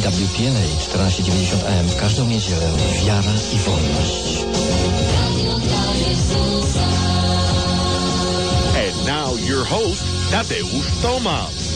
EWTN 1490 AM w każdą niedzielę. Wiara i wolność. And now your host, Tadeusz Tomasz.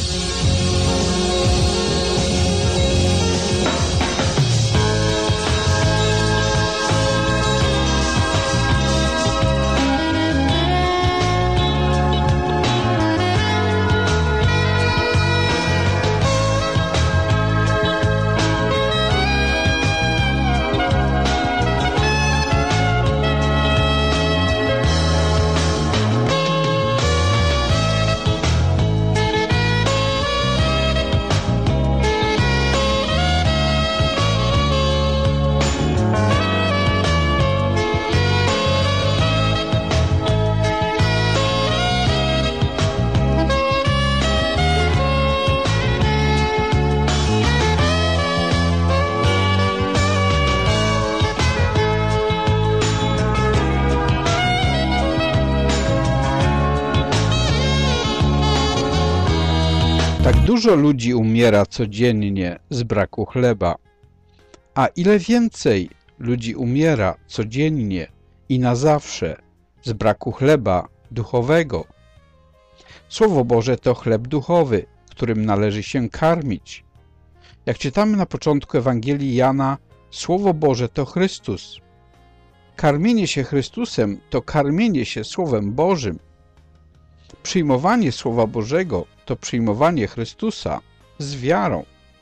Tak dużo ludzi umiera codziennie z braku chleba, a ile więcej ludzi umiera codziennie i na zawsze z braku chleba duchowego. Słowo Boże to chleb duchowy, którym należy się karmić. Jak czytamy na początku Ewangelii Jana, Słowo Boże to Chrystus. Karmienie się Chrystusem to karmienie się Słowem Bożym. Przyjmowanie Słowa Bożego to przyjmowanie Chrystusa z wiarą.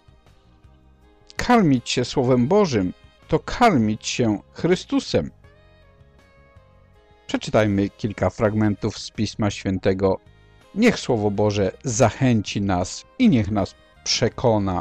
Karmić się Słowem Bożym to karmić się Chrystusem. Przeczytajmy kilka fragmentów z Pisma Świętego. Niech Słowo Boże zachęci nas i niech nas przekona.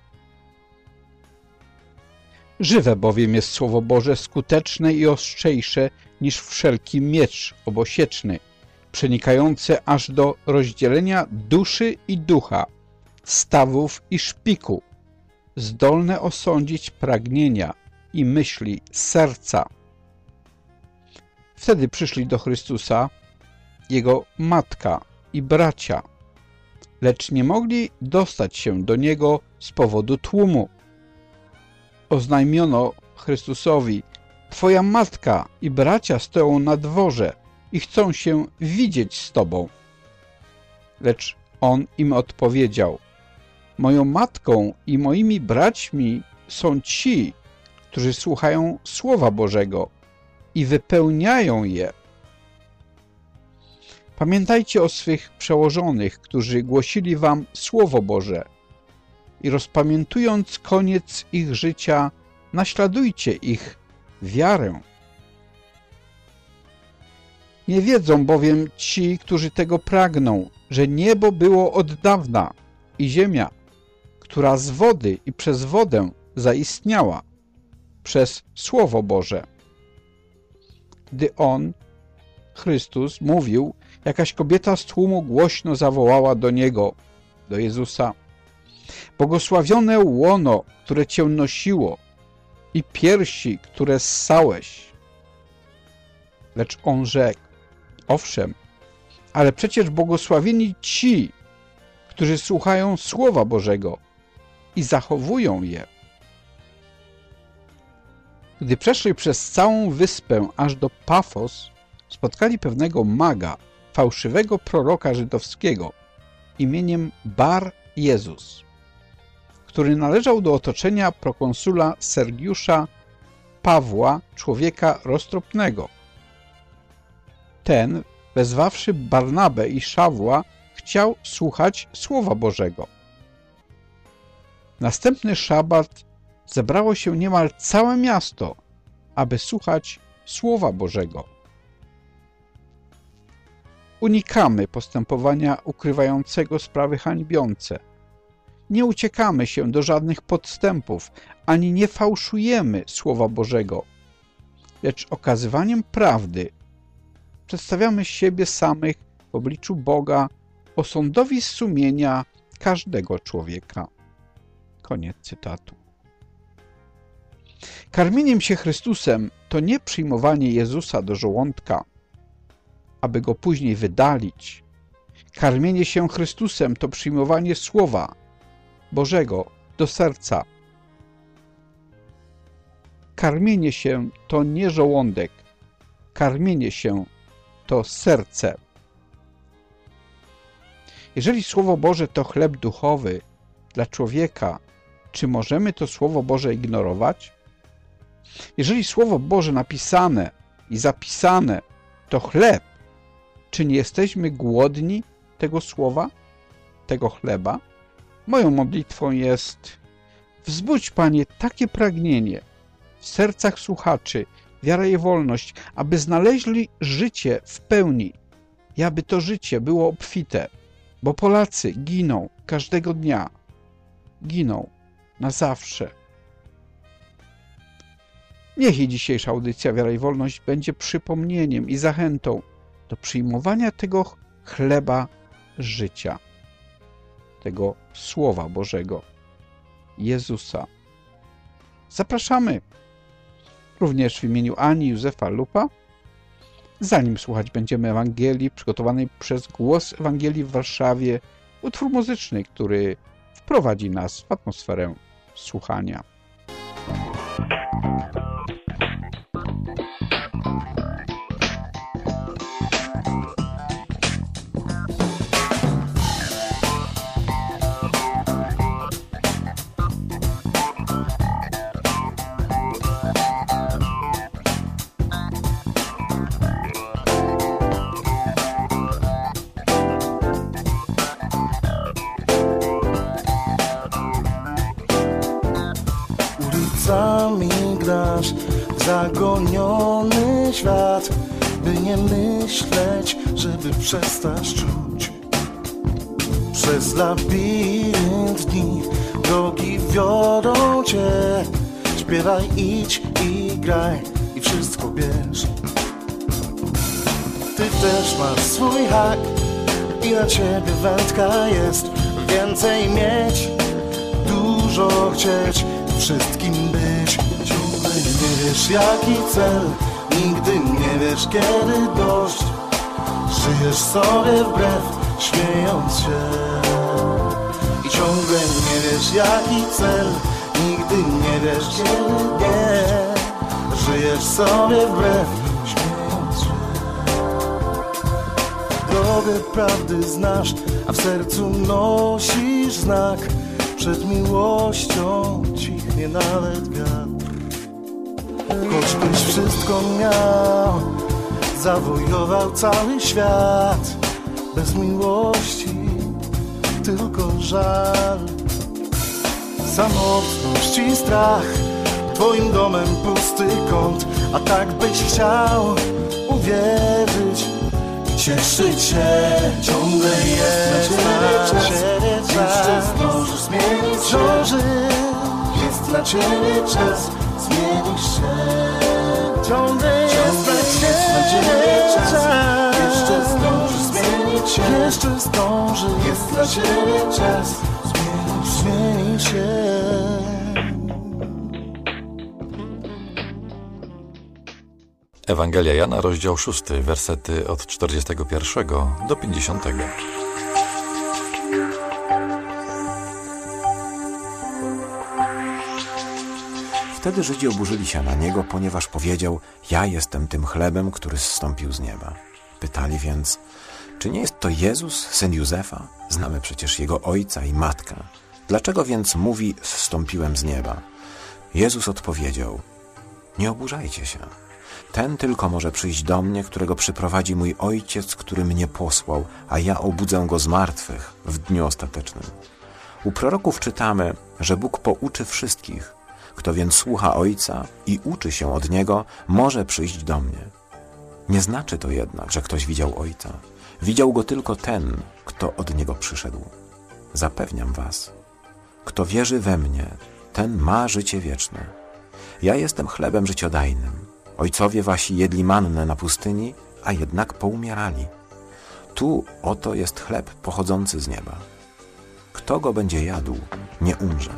Żywe bowiem jest Słowo Boże, skuteczne i ostrzejsze niż wszelki miecz obosieczny, przenikające aż do rozdzielenia duszy i ducha, stawów i szpiku, zdolne osądzić pragnienia i myśli serca. Wtedy przyszli do Chrystusa Jego matka i bracia, lecz nie mogli dostać się do Niego z powodu tłumu. Oznajmiono Chrystusowi: Twoja matka i bracia stoją na dworze i chcą się widzieć z Tobą. Lecz On im odpowiedział: Moją matką i moimi braćmi są ci, którzy słuchają Słowa Bożego i wypełniają je. Pamiętajcie o swych przełożonych, którzy głosili wam Słowo Boże i rozpamiętując koniec ich życia, naśladujcie ich wiarę. Nie wiedzą bowiem ci, którzy tego pragną, że niebo było od dawna i ziemia, która z wody i przez wodę zaistniała, przez Słowo Boże. Gdy On, Chrystus, mówił, jakaś kobieta z tłumu głośno zawołała do Niego, do Jezusa: Błogosławione łono, które Cię nosiło i piersi, które ssałeś. Lecz On rzekł: Owszem, ale przecież błogosławieni ci, którzy słuchają Słowa Bożego i zachowują je. Gdy przeszli przez całą wyspę aż do Pafos, spotkali pewnego maga, fałszywego proroka żydowskiego imieniem Bar Jezus, który należał do otoczenia prokonsula Sergiusza Pawła, człowieka roztropnego. Ten, wezwawszy Barnabę i Szawła, chciał słuchać Słowa Bożego. Następny szabat zebrało się niemal całe miasto, aby słuchać Słowa Bożego. Unikamy postępowania ukrywającego sprawy hańbiące. Nie uciekamy się do żadnych podstępów, ani nie fałszujemy Słowa Bożego, lecz okazywaniem prawdy przedstawiamy siebie samych w obliczu Boga osądowi sumienia każdego człowieka. Koniec cytatu. Karmieniem się Chrystusem to nie przyjmowanie Jezusa do żołądka, aby go później wydalić. Karmienie się Chrystusem to przyjmowanie Słowa Bożego do serca karmienie się to nie żołądek, karmienie się to serce. Jeżeli Słowo Boże to chleb duchowy dla człowieka, czy możemy to Słowo Boże ignorować? Jeżeli Słowo Boże napisane i zapisane to chleb, czy nie jesteśmy głodni tego słowa, tego chleba? Moją modlitwą jest: wzbudź, Panie, takie pragnienie w sercach słuchaczy, wiara i wolność, aby znaleźli życie w pełni i aby to życie było obfite, bo Polacy giną każdego dnia, giną na zawsze. Niech i dzisiejsza audycja Wiara i Wolność będzie przypomnieniem i zachętą do przyjmowania tego chleba życia, tego Słowa Bożego, Jezusa. Zapraszamy również w imieniu Ani Józefa Lupa. Zanim słuchać będziemy Ewangelii przygotowanej przez Głos Ewangelii w Warszawie, utwór muzyczny, który wprowadzi nas w atmosferę słuchania. Grasz w zagoniony świat, by nie myśleć, żeby przestać czuć. Przez labirynt dni drogi wiodą cię. Śpiewaj, idź i graj i wszystko bierz. Ty też masz swój hak i na ciebie wędka jest. Więcej mieć, dużo chcieć, wszystkim być. Ciągle nie wiesz jaki cel, nigdy nie wiesz kiedy dość. Żyjesz sobie wbrew, śmiejąc się. I ciągle nie wiesz jaki cel, nigdy nie wiesz kiedy nie. Żyjesz sobie wbrew, śmiejąc się. Drogę prawdy znasz, a w sercu nosisz znak. Przed miłością cichnie nawet wiatr. Choćbyś wszystko miał, zawojował cały świat. Bez miłości tylko żal. Samotność i strach, twoim domem pusty kąt. A tak byś chciał uwierzyć i cieszyć się. Ciągle jest na ciebie czas. Jeszcze zdążysz zmienić się. Jest dla ciebie czas. Zmienisz się. Ciągle jest na ciebie czas. Jeszcze zdążysz zmienić się. Jeszcze zdążysz. Jest dla ciebie czas. Zmienisz się. Ewangelia Jana, rozdział 6, wersety od 41 do 50. Wtedy Żydzi oburzyli się na niego, ponieważ powiedział: ja jestem tym chlebem, który zstąpił z nieba. Pytali więc: czy nie jest to Jezus, syn Józefa? Znamy przecież jego ojca i matkę. Dlaczego więc mówi: zstąpiłem z nieba? Jezus odpowiedział: nie oburzajcie się. Ten tylko może przyjść do mnie, którego przyprowadzi mój Ojciec, który mnie posłał, a ja obudzę go z martwych w dniu ostatecznym. U proroków czytamy, że Bóg pouczy wszystkich. Kto więc słucha Ojca i uczy się od Niego, może przyjść do mnie. Nie znaczy to jednak, że ktoś widział Ojca. Widział Go tylko ten, kto od Niego przyszedł. Zapewniam was, kto wierzy we mnie, ten ma życie wieczne. Ja jestem chlebem życiodajnym. Ojcowie wasi jedli mannę na pustyni, a jednak poumierali. Tu oto jest chleb pochodzący z nieba. Kto go będzie jadł, nie umrze.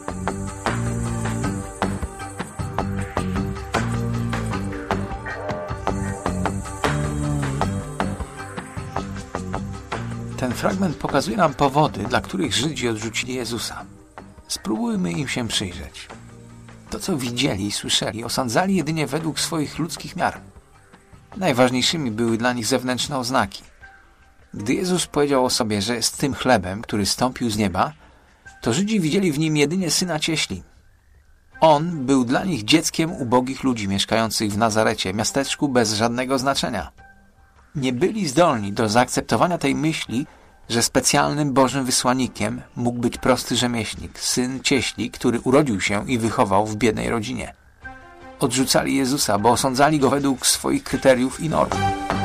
Ten fragment pokazuje nam powody, dla których Żydzi odrzucili Jezusa. Spróbujmy im się przyjrzeć. To, co widzieli i słyszeli, osądzali jedynie według swoich ludzkich miar. Najważniejszymi były dla nich zewnętrzne oznaki. Gdy Jezus powiedział o sobie, że jest tym chlebem, który zstąpił z nieba, to Żydzi widzieli w nim jedynie syna cieśli. On był dla nich dzieckiem ubogich ludzi mieszkających w Nazarecie, miasteczku bez żadnego znaczenia. Nie byli zdolni do zaakceptowania tej myśli, że specjalnym Bożym wysłannikiem mógł być prosty rzemieślnik, syn cieśli, który urodził się i wychował w biednej rodzinie. Odrzucali Jezusa, bo osądzali Go według swoich kryteriów i norm.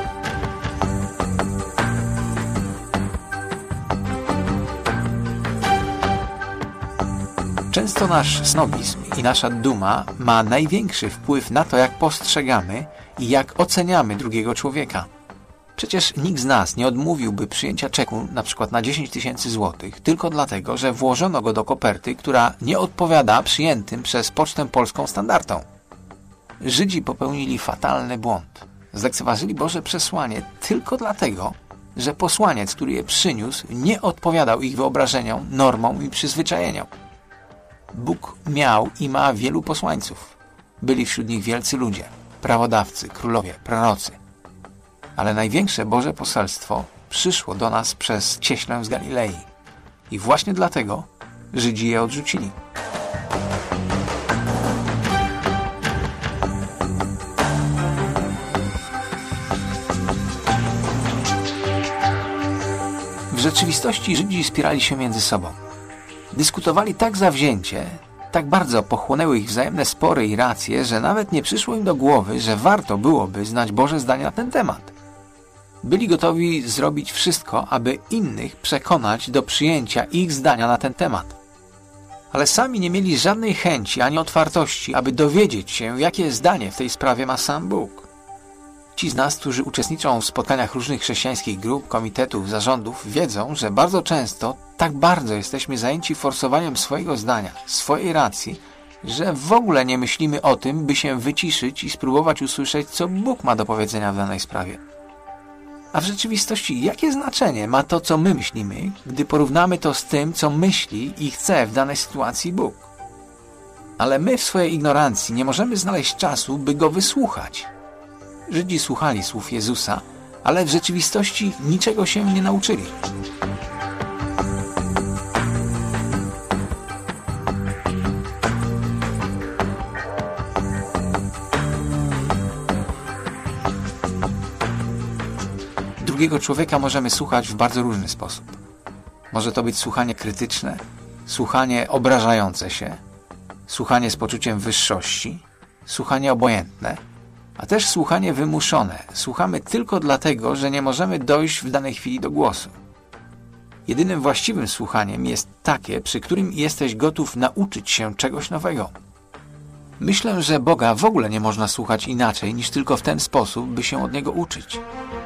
Często nasz snobizm i nasza duma ma największy wpływ na to, jak postrzegamy i jak oceniamy drugiego człowieka. Przecież nikt z nas nie odmówiłby przyjęcia czeku np. na 10 000 złotych tylko dlatego, że włożono go do koperty, która nie odpowiada przyjętym przez Pocztę Polską standardom. Żydzi popełnili fatalny błąd. Zlekceważyli Boże przesłanie tylko dlatego, że posłaniec, który je przyniósł, nie odpowiadał ich wyobrażeniom, normom i przyzwyczajeniom. Bóg miał i ma wielu posłańców. Byli wśród nich wielcy ludzie, prawodawcy, królowie, prorocy. Ale największe Boże poselstwo przyszło do nas przez cieślę z Galilei. I właśnie dlatego Żydzi je odrzucili. W rzeczywistości Żydzi spierali się między sobą. Dyskutowali tak zawzięcie, tak bardzo pochłonęły ich wzajemne spory i racje, że nawet nie przyszło im do głowy, że warto byłoby znać Boże zdanie na ten temat. Byli gotowi zrobić wszystko, aby innych przekonać do przyjęcia ich zdania na ten temat. Ale sami nie mieli żadnej chęci ani otwartości, aby dowiedzieć się, jakie zdanie w tej sprawie ma sam Bóg. Ci z nas, którzy uczestniczą w spotkaniach różnych chrześcijańskich grup, komitetów, zarządów, wiedzą, że bardzo często tak bardzo jesteśmy zajęci forsowaniem swojego zdania, swojej racji, że w ogóle nie myślimy o tym, by się wyciszyć i spróbować usłyszeć, co Bóg ma do powiedzenia w danej sprawie. A w rzeczywistości jakie znaczenie ma to, co my myślimy, gdy porównamy to z tym, co myśli i chce w danej sytuacji Bóg? Ale my w swojej ignorancji nie możemy znaleźć czasu, by Go wysłuchać. Żydzi słuchali słów Jezusa, ale w rzeczywistości niczego się nie nauczyli. Drugiego człowieka możemy słuchać w bardzo różny sposób. Może to być słuchanie krytyczne, słuchanie obrażające się, słuchanie z poczuciem wyższości, słuchanie obojętne, a też słuchanie wymuszone. Słuchamy tylko dlatego, że nie możemy dojść w danej chwili do głosu. Jedynym właściwym słuchaniem jest takie, przy którym jesteś gotów nauczyć się czegoś nowego. Myślę, że Boga w ogóle nie można słuchać inaczej niż tylko w ten sposób, by się od Niego uczyć.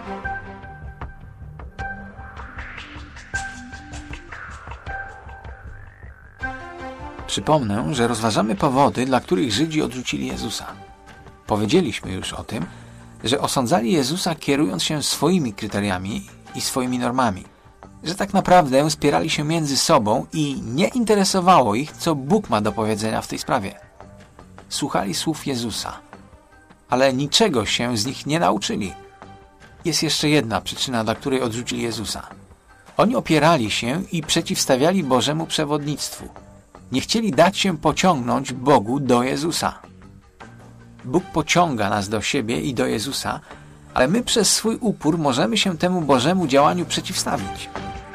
Przypomnę, że rozważamy powody, dla których Żydzi odrzucili Jezusa. Powiedzieliśmy już o tym, że osądzali Jezusa kierując się swoimi kryteriami i swoimi normami, że tak naprawdę spierali się między sobą i nie interesowało ich, co Bóg ma do powiedzenia w tej sprawie. Słuchali słów Jezusa, ale niczego się z nich nie nauczyli. Jest jeszcze jedna przyczyna, dla której odrzucili Jezusa. Oni opierali się i przeciwstawiali Bożemu przewodnictwu. Nie chcieli dać się pociągnąć Bogu do Jezusa. Bóg pociąga nas do siebie i do Jezusa, ale my przez swój upór możemy się temu Bożemu działaniu przeciwstawić.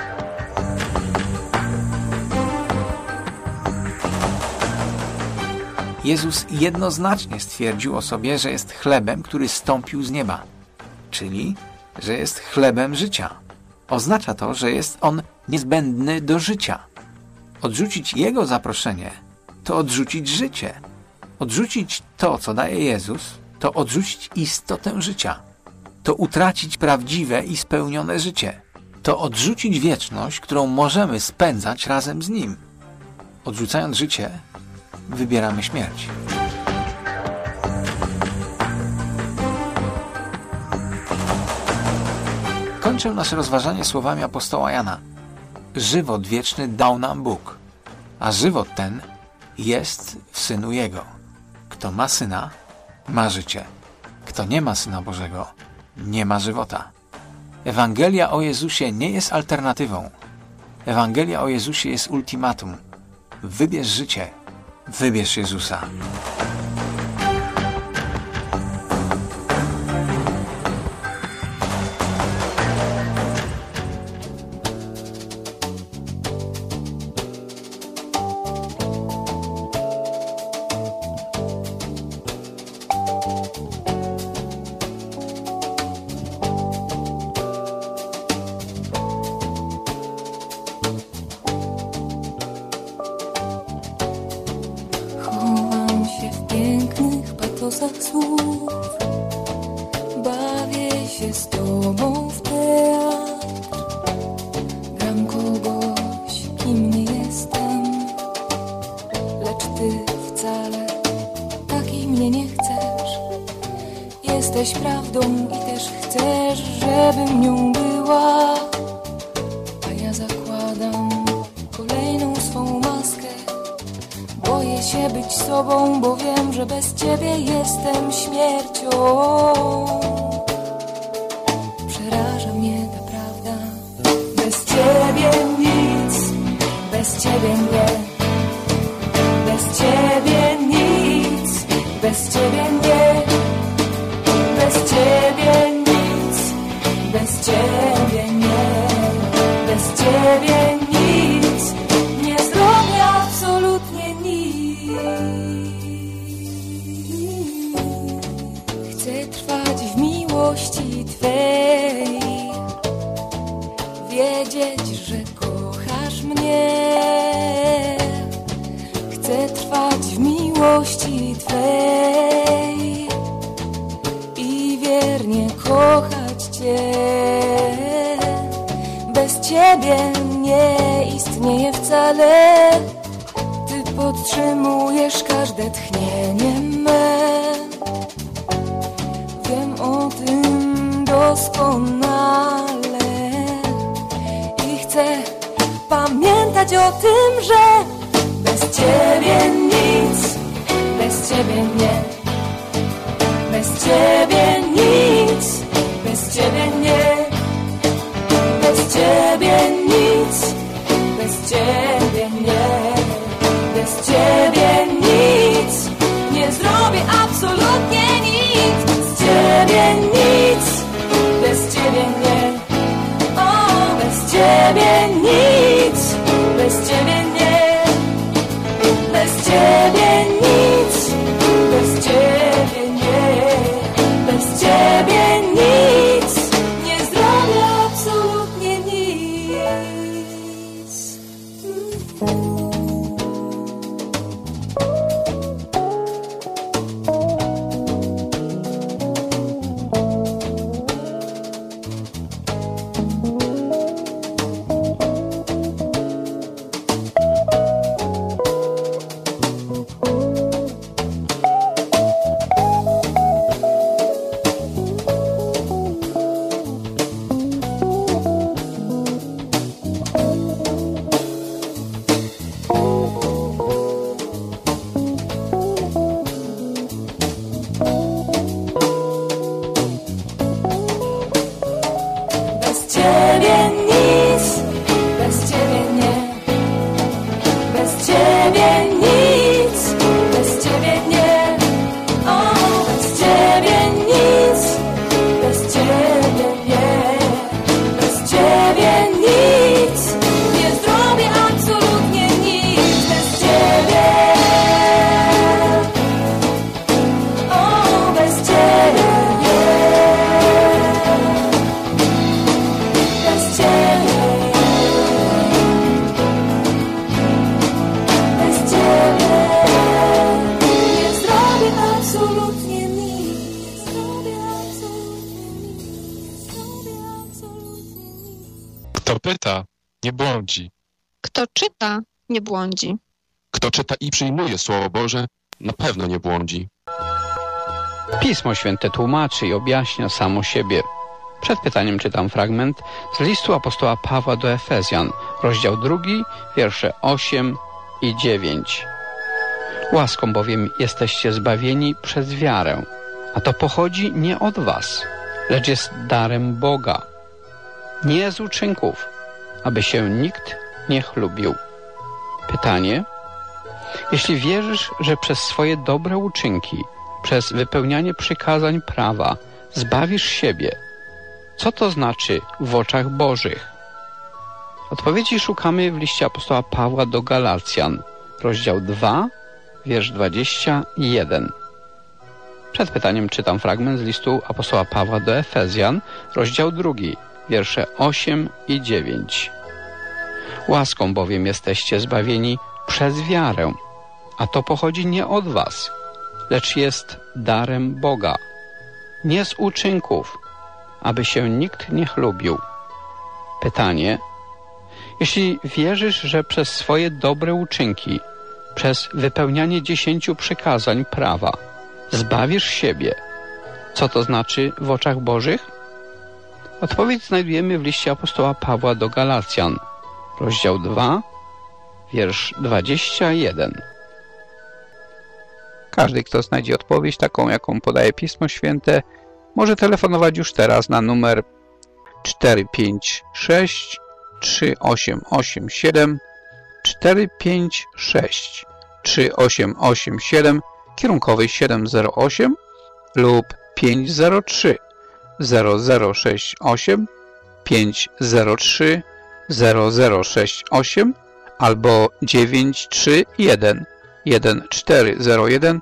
Jezus jednoznacznie stwierdził o sobie, że jest chlebem, który zstąpił z nieba, czyli że jest chlebem życia. Oznacza to, że jest On niezbędny do życia. Odrzucić Jego zaproszenie to odrzucić życie. Odrzucić to, co daje Jezus, to odrzucić istotę życia. To utracić prawdziwe i spełnione życie. To odrzucić wieczność, którą możemy spędzać razem z Nim. Odrzucając życie, wybieramy śmierć. Kończę nasze rozważanie słowami apostoła Jana. Żywot wieczny dał nam Bóg, a żywot ten jest w Synu Jego. Kto ma Syna, ma życie. Kto nie ma Syna Bożego, nie ma żywota. Ewangelia o Jezusie nie jest alternatywą. Ewangelia o Jezusie jest ultimatum. Wybierz życie. Wybierz Jezusa. Słów. Bawię się z tobą w teatr. Gram kogoś, kim nie jestem, lecz ty wcale takiej mnie nie chcesz. Jesteś prawdą i też chcesz, żebym nią była. A ja zakładam kolejną swą maskę. Boję się być sobą, bo wiem, że bez ciebie jestem śmiercią. Przeraża mnie ta prawda. Bez ciebie nic, bez ciebie nie. Bez ciebie nic, bez ciebie nie. Bez ciebie nic, bez ciebie nie. Bez ciebie nic, nie zrobię absolutnie nic. Chcę trwać w miłości Twej, wiedzieć, że kochasz mnie. Chcę trwać w miłości Twej i wiernie kochać Cię. Bez Ciebie nie istnieje wcale. Ty podtrzymujesz każde tchnienie me. Wiem o tym doskonale i chcę pamiętać o tym, że bez Ciebie nic, bez Ciebie nie. Bez Ciebie nic, bez Ciebie nie. Bez Ciebie nic, bez Ciebie nie. Bez Ciebie nic, nie zrobię absolutnie nic. Bez Ciebie nic, bez Ciebie nie. O, bez Ciebie nic, bez Ciebie nie. Bez Ciebie nic, bez Ciebie nie. Bez Ciebie nic, nie zrobię absolutnie nic. Kto pyta, nie błądzi. Kto czyta, nie błądzi. Kto czyta i przyjmuje Słowo Boże, na pewno nie błądzi. Pismo Święte tłumaczy i objaśnia samo siebie. Przed pytaniem czytam fragment z listu apostoła Pawła do Efezjan, rozdział 2, wiersze 8 i 9. Łaską bowiem jesteście zbawieni przez wiarę, a to pochodzi nie od was, lecz jest darem Boga, nie z uczynków, aby się nikt nie chlubił. Pytanie: jeśli wierzysz, że przez swoje dobre uczynki, przez wypełnianie przykazań prawa zbawisz siebie, co to znaczy w oczach Bożych? Odpowiedzi szukamy w liście apostoła Pawła do Galacjan, rozdział 2, wiersz 21. Przed pytaniem czytam fragment z listu apostoła Pawła do Efezjan, rozdział 2, wiersze 8 i 9. Łaską bowiem jesteście zbawieni przez wiarę, a to pochodzi nie od was, lecz jest darem Boga, nie z uczynków, aby się nikt nie chlubił. Pytanie: jeśli wierzysz, że przez swoje dobre uczynki, przez wypełnianie 10 przykazań prawa zbawisz siebie, co to znaczy w oczach Bożych? Odpowiedź znajdujemy w liście apostoła Pawła do Galacjan, rozdział 2, wiersz 21. Każdy, kto znajdzie odpowiedź taką, jaką podaje Pismo Święte, może telefonować już teraz na numer 456 3887 456 3887 kierunkowy 708 lub 503 0068 503 0068 albo 931 1401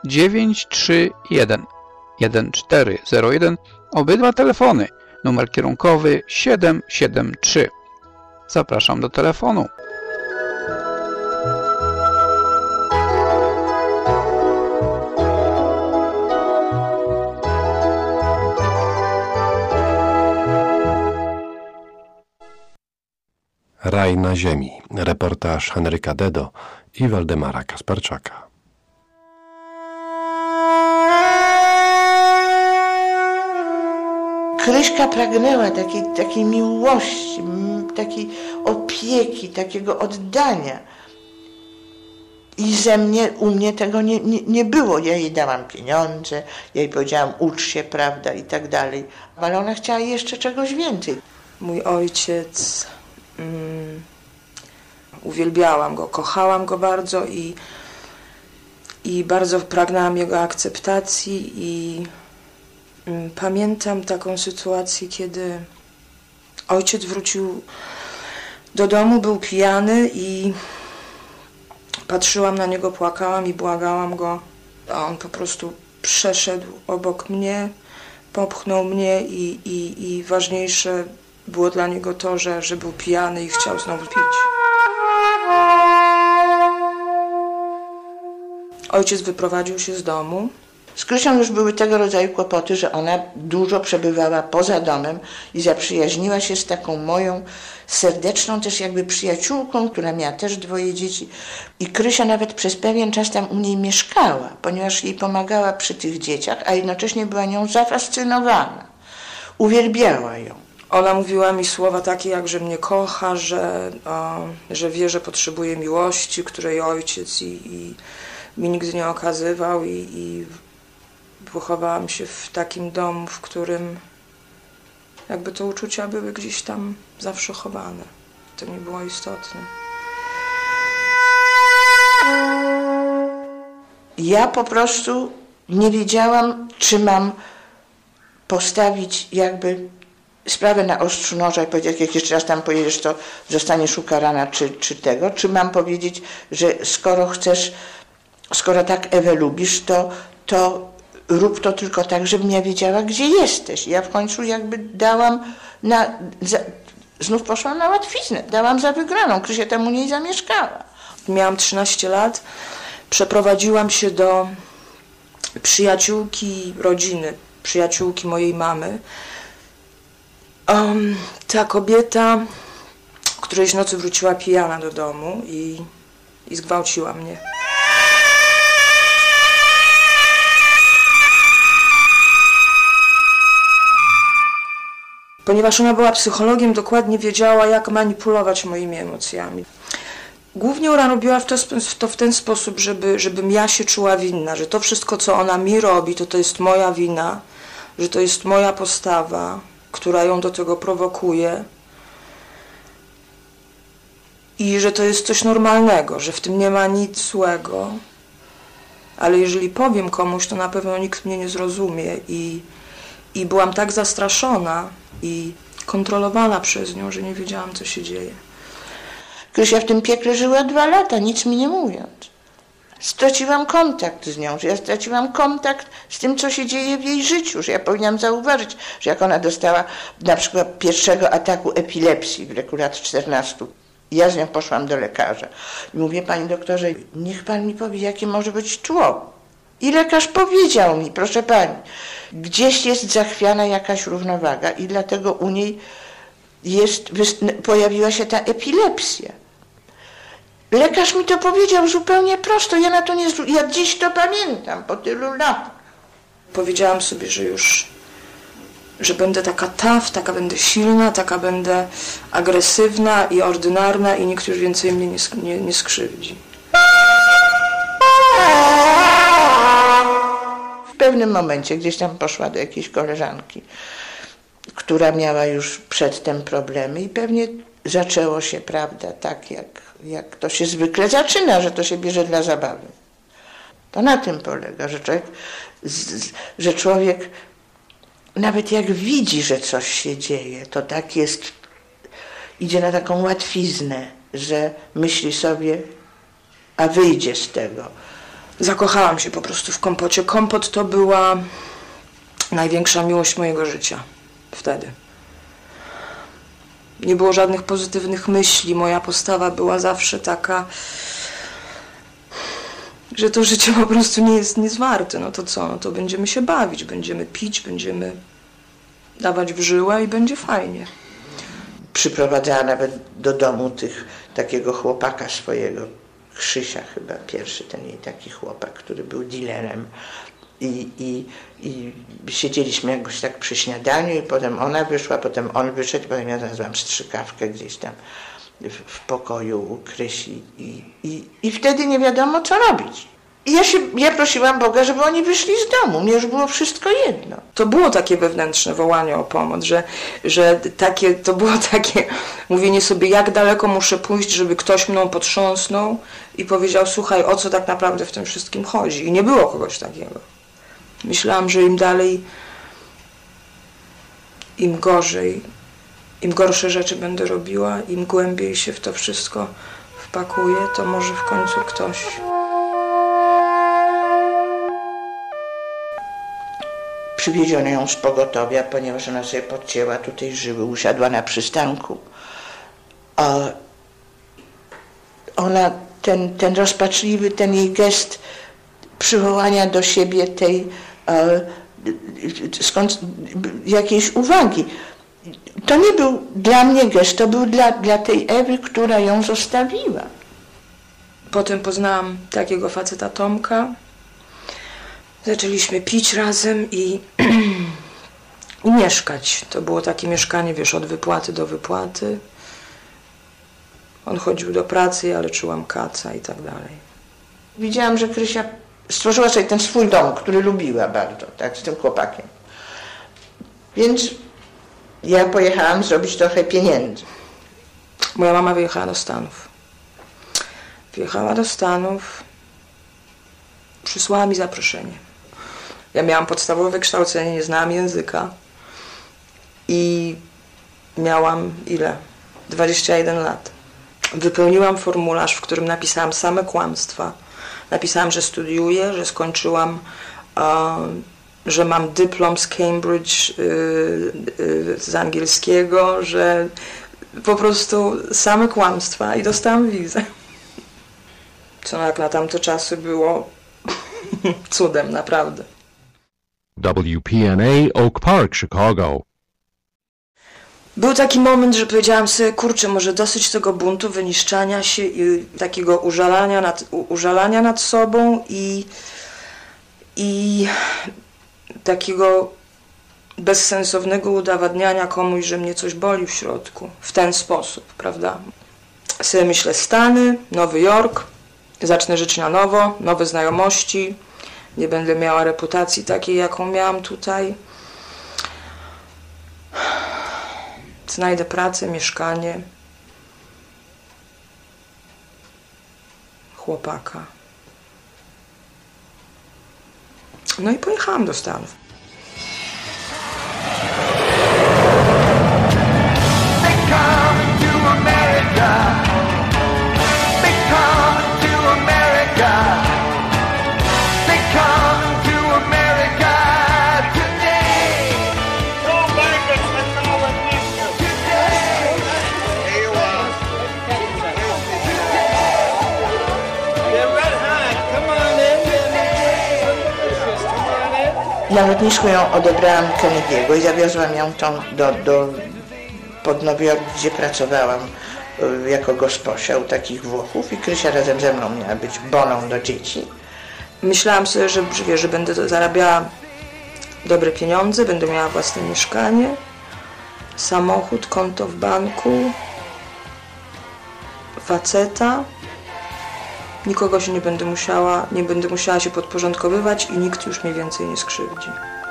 931 1401. Obydwa telefony, numer kierunkowy 773. Zapraszam do telefonu. Raj na ziemi. Reportaż Henryka Dedo i Waldemara Kasperczaka. Kryśka pragnęła takiej miłości, takiej opieki, takiego oddania. I u mnie tego nie było. Ja jej dałam pieniądze, ja jej powiedziałam, ucz się, prawda, i tak dalej. Ale ona chciała jeszcze czegoś więcej. Mój ojciec, uwielbiałam go, kochałam go bardzo i bardzo pragnęłam jego akceptacji i pamiętam taką sytuację, kiedy ojciec wrócił do domu, był pijany i patrzyłam na niego, płakałam i błagałam go, a on po prostu przeszedł obok mnie, popchnął mnie i ważniejsze było dla niego to, że był pijany i chciał znowu pić. Ojciec wyprowadził się z domu. Z Krysią już były tego rodzaju kłopoty, że ona dużo przebywała poza domem i zaprzyjaźniła się z taką moją serdeczną też jakby przyjaciółką, która miała też 2 dzieci. I Krysia nawet przez pewien czas tam u niej mieszkała, ponieważ jej pomagała przy tych dzieciach, a jednocześnie była nią zafascynowana. Uwielbiała ją. Ona mówiła mi słowa takie, jak że mnie kocha, że wie, że potrzebuje miłości, której ojciec i mi nigdy nie okazywał i wychowałam się w takim domu, w którym jakby te uczucia były gdzieś tam zawsze chowane. To nie było istotne. Ja po prostu nie wiedziałam, czy mam postawić jakby sprawę na ostrzu noża i powiedzieć, jak jeszcze raz tam pojedziesz, to zostaniesz ukarana, czy tego, czy mam powiedzieć, że skoro tak Ewę lubisz, to rób to tylko tak, żebym ja wiedziała, gdzie jesteś. Ja w końcu jakby dałam znów poszłam na łatwiznę, dałam za wygraną. Krysia tam u niej zamieszkała. Miałam 13 lat, przeprowadziłam się do przyjaciółki rodziny, przyjaciółki mojej mamy. Ta kobieta którejś nocy wróciła pijana do domu i zgwałciła mnie. Ponieważ ona była psychologiem, dokładnie wiedziała, jak manipulować moimi emocjami. Głównie ona robiła to w ten sposób, żebym ja się czuła winna, że to wszystko, co ona mi robi, to jest moja wina, że to jest moja postawa, która ją do tego prowokuje i że to jest coś normalnego, że w tym nie ma nic złego, ale jeżeli powiem komuś, to na pewno nikt mnie nie zrozumie i byłam tak zastraszona i kontrolowana przez nią, że nie wiedziałam, co się dzieje. Krysia w tym piekle żyła 2 lata, nic mi nie mówiąc. Straciłam kontakt z nią, że ja straciłam kontakt z tym, co się dzieje w jej życiu, że ja powinnam zauważyć, że jak ona dostała na przykład pierwszego ataku epilepsji w wieku lat 14, ja z nią poszłam do lekarza i mówię, panie doktorze, niech pan mi powie, jakie może być tło. I lekarz powiedział mi, proszę pani, gdzieś jest zachwiana jakaś równowaga i dlatego u niej pojawiła się ta epilepsja. Lekarz mi to powiedział zupełnie prosto, ja dziś to pamiętam po tylu latach. Powiedziałam sobie, że będę taka tough, taka będę silna, taka będę agresywna i ordynarna i nikt już więcej mnie nie skrzywdzi. W pewnym momencie gdzieś tam poszła do jakiejś koleżanki, która miała już przedtem problemy i pewnie zaczęło się, prawda, tak jak to się zwykle zaczyna, że to się bierze dla zabawy. To na tym polega, że człowiek nawet jak widzi, że coś się dzieje, to tak idzie na taką łatwiznę, że myśli sobie, a wyjdzie z tego. Zakochałam się po prostu w Kompocie. Kompot to była największa miłość mojego życia wtedy. Nie było żadnych pozytywnych myśli. Moja postawa była zawsze taka, że to życie po prostu nie jest nic warte. No to co? No to będziemy się bawić, będziemy pić, będziemy dawać w żyłę i będzie fajnie. Przyprowadzała nawet do domu takiego chłopaka swojego, Krzysia chyba pierwszy, ten jej taki chłopak, który był dealerem. I siedzieliśmy jakoś tak przy śniadaniu i potem ona wyszła, potem on wyszedł, potem ja znalazłam strzykawkę gdzieś tam w pokoju u Krysi i wtedy nie wiadomo, co robić. I ja prosiłam Boga, żeby oni wyszli z domu, mnie już było wszystko jedno. To było takie wewnętrzne wołanie o pomoc, to było takie mówienie sobie, jak daleko muszę pójść, żeby ktoś mną potrząsnął i powiedział, słuchaj, o co tak naprawdę w tym wszystkim chodzi. I nie było kogoś takiego. Myślałam, że im dalej, im gorzej, im gorsze rzeczy będę robiła, im głębiej się w to wszystko wpakuję, to może w końcu ktoś. Przywieziono ją z pogotowia, ponieważ ona sobie podcięła tutaj żyły, usiadła na przystanku. Ona, ten rozpaczliwy, ten jej gest przywołania do siebie tej jakiejś uwagi. To nie był dla mnie gest, to był dla tej Ewy, która ją zostawiła. Potem poznałam takiego faceta Tomka. Zaczęliśmy pić razem i mieszkać. To było takie mieszkanie, wiesz, od wypłaty do wypłaty. On chodził do pracy, ja leczyłam kaca i tak dalej. Widziałam, że Krysia stworzyła sobie ten swój dom, który lubiła bardzo, tak, z tym chłopakiem. Więc ja pojechałam zrobić trochę pieniędzy. Moja mama wyjechała do Stanów. Wyjechała do Stanów, przysłała mi zaproszenie. Ja miałam podstawowe kształcenie, nie znałam języka i miałam 21 lat. Wypełniłam formularz, w którym napisałam same kłamstwa. Napisałam, że studiuję, że skończyłam, że mam dyplom z Cambridge z angielskiego, że po prostu same kłamstwa i dostałam wizę. Co jak na tamte czasy było cudem, naprawdę. WPNA Oak Park, Chicago. Był taki moment, że powiedziałam sobie, kurczę, może dosyć tego buntu, wyniszczania się i takiego użalania nad sobą i takiego bezsensownego udowadniania komuś, że mnie coś boli w środku, w ten sposób, prawda? sobie myślę Stany, Nowy Jork, zacznę żyć na nowo, nowe znajomości, nie będę miała reputacji takiej, jaką miałam tutaj. Znajdę pracę, mieszkanie, chłopaka. No i pojechałam do Stanów. Na lotnisku ją odebrałam Kennedy'ego i zawiozłam ją pod Nowy Jork, gdzie pracowałam jako gosposia u takich Włochów i Krysia razem ze mną miała być bolą do dzieci. Myślałam sobie, że będę zarabiała dobre pieniądze, będę miała własne mieszkanie, samochód, konto w banku, faceta. Nikogo się nie będę musiała się podporządkowywać i nikt już mnie więcej nie skrzywdzi.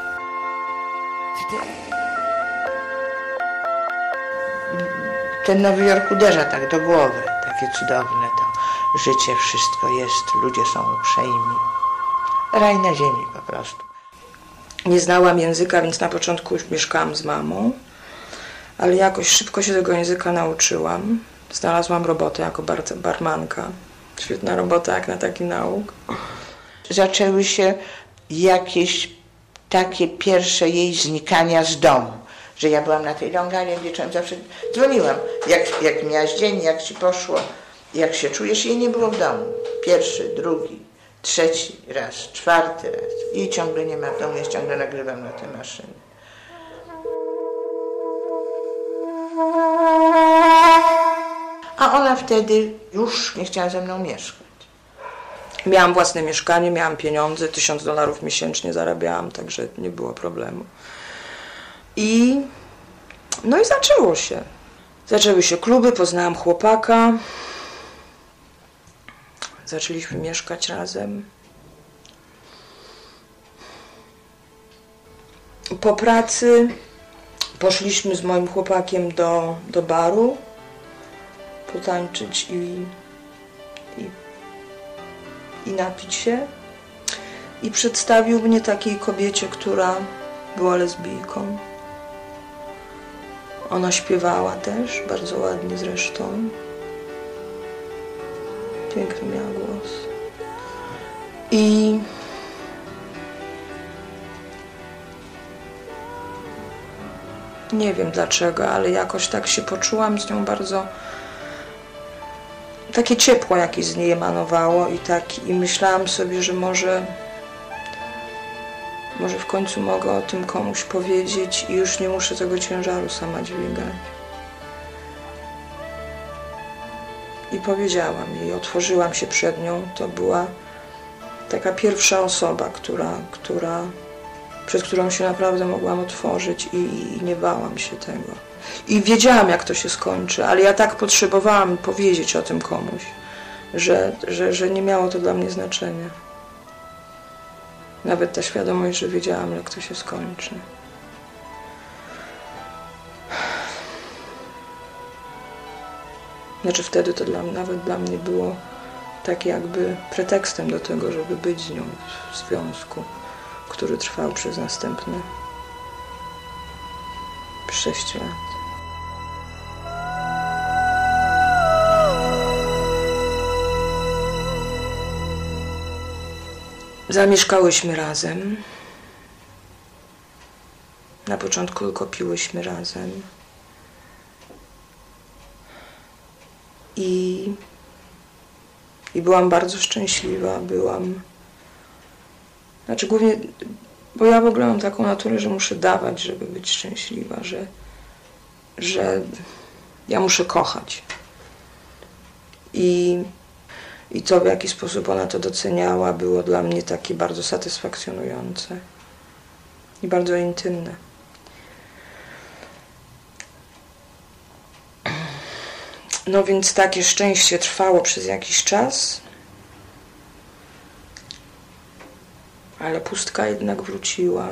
Ten Nowy Jork uderza tak do głowy, takie cudowne to życie, wszystko jest, ludzie są uprzejmi. Raj na ziemi po prostu. Nie znałam języka, więc na początku już mieszkałam z mamą, ale jakoś szybko się tego języka nauczyłam. Znalazłam robotę jako barmanka. Świetna robota jak na taki nauk. Zaczęły się jakieś takie pierwsze jej znikania z domu, że ja byłam na tej Long Island, wieczorem zawsze dzwoniłam, jak miałaś dzień, jak ci poszło, jak się czujesz, jej nie było w domu. Pierwszy, drugi, trzeci raz, czwarty raz i ciągle nie ma w domu, ja ciągle nagrywam na tę maszynę. A ona wtedy już nie chciała ze mną mieszkać. Miałam własne mieszkanie, miałam pieniądze, $1000 miesięcznie zarabiałam, także nie było problemu. No i zaczęło się. Zaczęły się kluby, poznałam chłopaka. Zaczęliśmy mieszkać razem. Po pracy poszliśmy z moim chłopakiem do baru potańczyć i napić się. I przedstawił mnie takiej kobiecie, która była lesbijką. Ona śpiewała też, bardzo ładnie zresztą. Piękny miała głos. I nie wiem dlaczego, ale jakoś tak się poczułam z nią bardzo... Takie ciepło jakieś z niej emanowało i myślałam sobie, że może w końcu mogę o tym komuś powiedzieć i już nie muszę tego ciężaru sama dźwigać. I powiedziałam jej, otworzyłam się przed nią. To była taka pierwsza osoba, przed którą się naprawdę mogłam otworzyć i nie bałam się tego. I wiedziałam, jak to się skończy, ale ja tak potrzebowałam powiedzieć o tym komuś, że nie miało to dla mnie znaczenia. Nawet ta świadomość, że wiedziałam, jak to się skończy. Znaczy wtedy to nawet dla mnie było tak jakby pretekstem do tego, żeby być z nią w związku, który trwał przez następne 6 lat. Zamieszkałyśmy razem. Na początku tylko piłyśmy razem. I byłam bardzo szczęśliwa. Znaczy głównie, bo ja w ogóle mam taką naturę, że muszę dawać, żeby być szczęśliwa, że ja muszę kochać. I to, w jaki sposób ona to doceniała, było dla mnie takie bardzo satysfakcjonujące i bardzo intymne. No więc takie szczęście trwało przez jakiś czas, ale pustka jednak wróciła.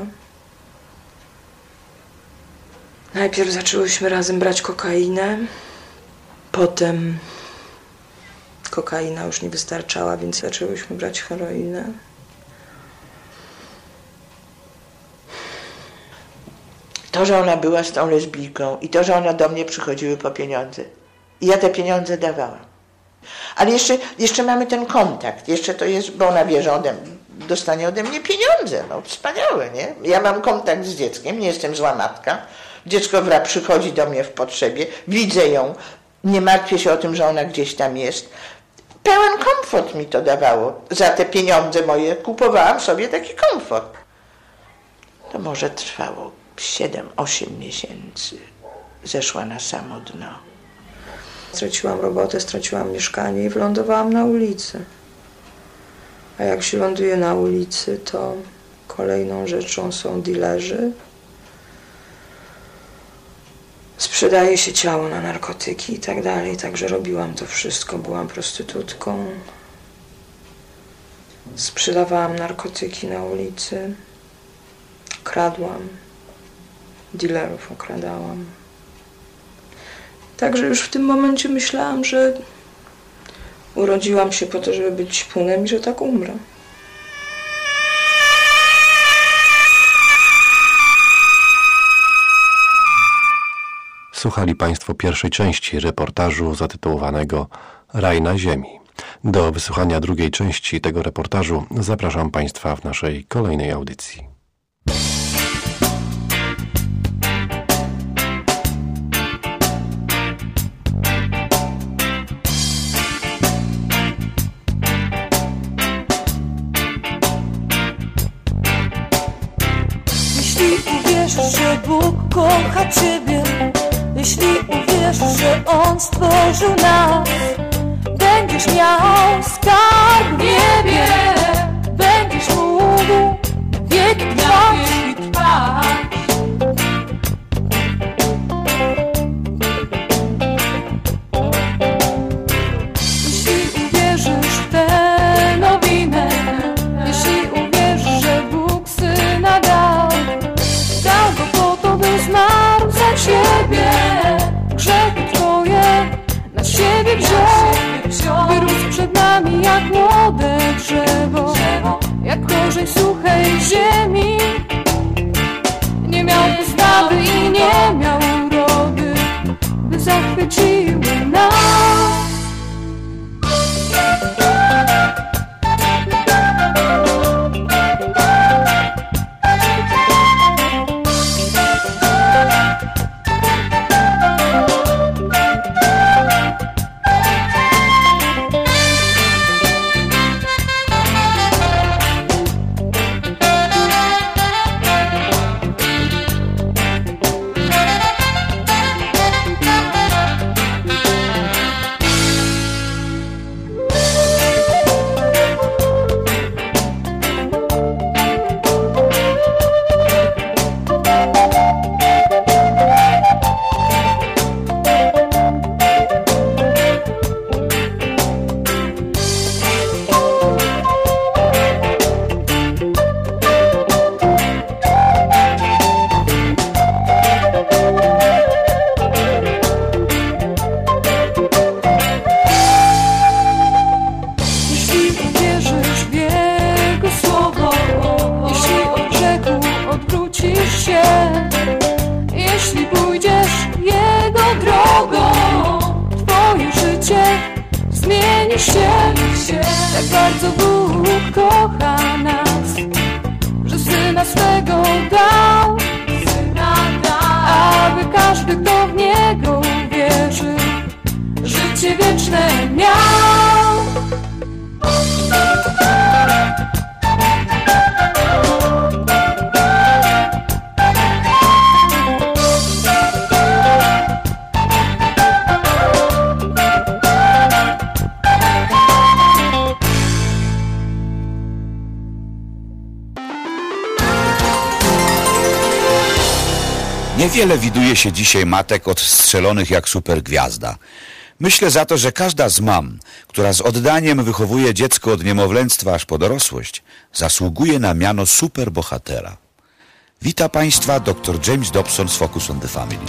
Najpierw zaczęłyśmy razem brać kokainę, potem kokaina już nie wystarczała, więc zaczęłyśmy brać heroinę. To, że ona była z tą lesbijką i to, że ona do mnie przychodziły po pieniądze. I ja te pieniądze dawałam. Ale jeszcze mamy ten kontakt. Jeszcze to jest, bo ona wie, że dostanie ode mnie pieniądze. No wspaniałe, nie? Ja mam kontakt z dzieckiem, nie jestem zła matka. Dziecko przychodzi do mnie w potrzebie, widzę ją, nie martwię się o tym, że ona gdzieś tam jest. Pełen komfort mi to dawało. Za te pieniądze moje kupowałam sobie taki komfort. To może trwało 7-8 miesięcy. Zeszła na samo dno. Straciłam robotę, straciłam mieszkanie i wylądowałam na ulicy. A jak się ląduje na ulicy, to kolejną rzeczą są dilerzy. Sprzedaje się ciało na narkotyki i tak dalej. Także robiłam to wszystko. Byłam prostytutką. Sprzedawałam narkotyki na ulicy. Kradłam. Dilerów okradałam. Także już w tym momencie myślałam, że urodziłam się po to, żeby być ćpunem i że tak umrę. Słuchali Państwo pierwszej części reportażu zatytułowanego Raj na ziemi. Do wysłuchania drugiej części tego reportażu zapraszam Państwa w naszej kolejnej audycji. Jeśli uwierzysz, że Bóg kocha Ciebie, jeśli uwierzysz, że On stworzył nas, będziesz miał skarb w niebie, będziesz mógł wieki trwać. Jeśli uwierzysz w tę nowinę, jeśli uwierzysz, że Bóg Syna dał go po to, by zmarł za Ciebie, grzechy Twoje na siebie wziął, wyrósł przed nami jak młode drzewo, jak korzeń suchej ziemi. Nie miał postawy i nie miał urody, by zachwyciły nas. Tak bardzo Bóg kocha nas, że Syna swego dał, aby każdy, kto w Niego wierzy, życie wieczne miał. Niewiele widuje się dzisiaj matek odstrzelonych jak supergwiazda. Myślę za to, że każda z mam, która z oddaniem wychowuje dziecko od niemowlęctwa aż po dorosłość, zasługuje na miano superbohatera. Wita Państwa dr James Dobson z Focus on the Family.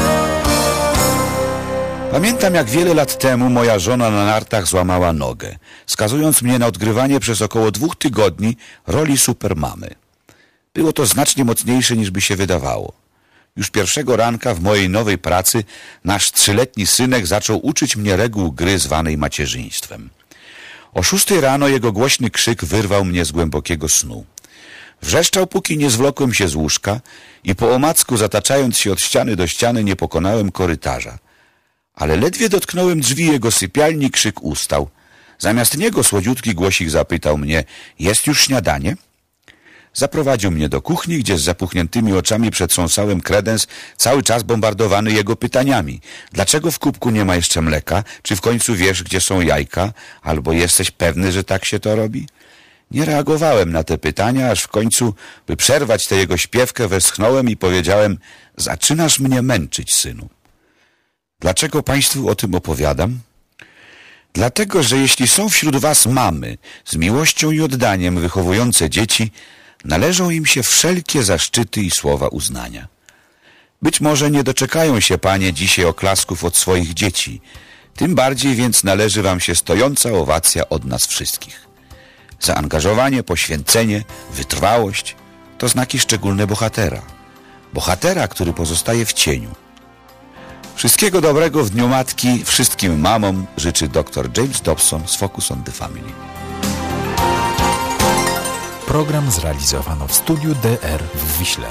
Pamiętam, jak wiele lat temu moja żona na nartach złamała nogę, skazując mnie na odgrywanie przez około 2 tygodni roli supermamy. Było to znacznie mocniejsze, niż by się wydawało. Już pierwszego ranka w mojej nowej pracy nasz 3-letni synek zaczął uczyć mnie reguł gry zwanej macierzyństwem. O 6 rano jego głośny krzyk wyrwał mnie z głębokiego snu. Wrzeszczał, póki nie zwlokłem się z łóżka i po omacku, zataczając się od ściany do ściany, nie pokonałem korytarza. Ale ledwie dotknąłem drzwi jego sypialni, krzyk ustał. Zamiast niego słodziutki głosik zapytał mnie: jest już śniadanie? Zaprowadził mnie do kuchni, gdzie z zapuchniętymi oczami przetrząsałem kredens, cały czas bombardowany jego pytaniami. Dlaczego w kubku nie ma jeszcze mleka? Czy w końcu wiesz, gdzie są jajka? Albo jesteś pewny, że tak się to robi? Nie reagowałem na te pytania, aż w końcu, by przerwać tę jego śpiewkę, westchnąłem i powiedziałem: zaczynasz mnie męczyć, synu. Dlaczego Państwu o tym opowiadam? Dlatego, że jeśli są wśród Was mamy z miłością i oddaniem wychowujące dzieci, należą im się wszelkie zaszczyty i słowa uznania. Być może nie doczekają się Panie dzisiaj oklasków od swoich dzieci, tym bardziej więc należy Wam się stojąca owacja od nas wszystkich. Zaangażowanie, poświęcenie, wytrwałość to znaki szczególne bohatera. Bohatera, który pozostaje w cieniu. Wszystkiego dobrego w Dniu Matki wszystkim mamom życzy dr James Dobson z Focus on the Family. Program zrealizowano w studiu DR w Wiśle.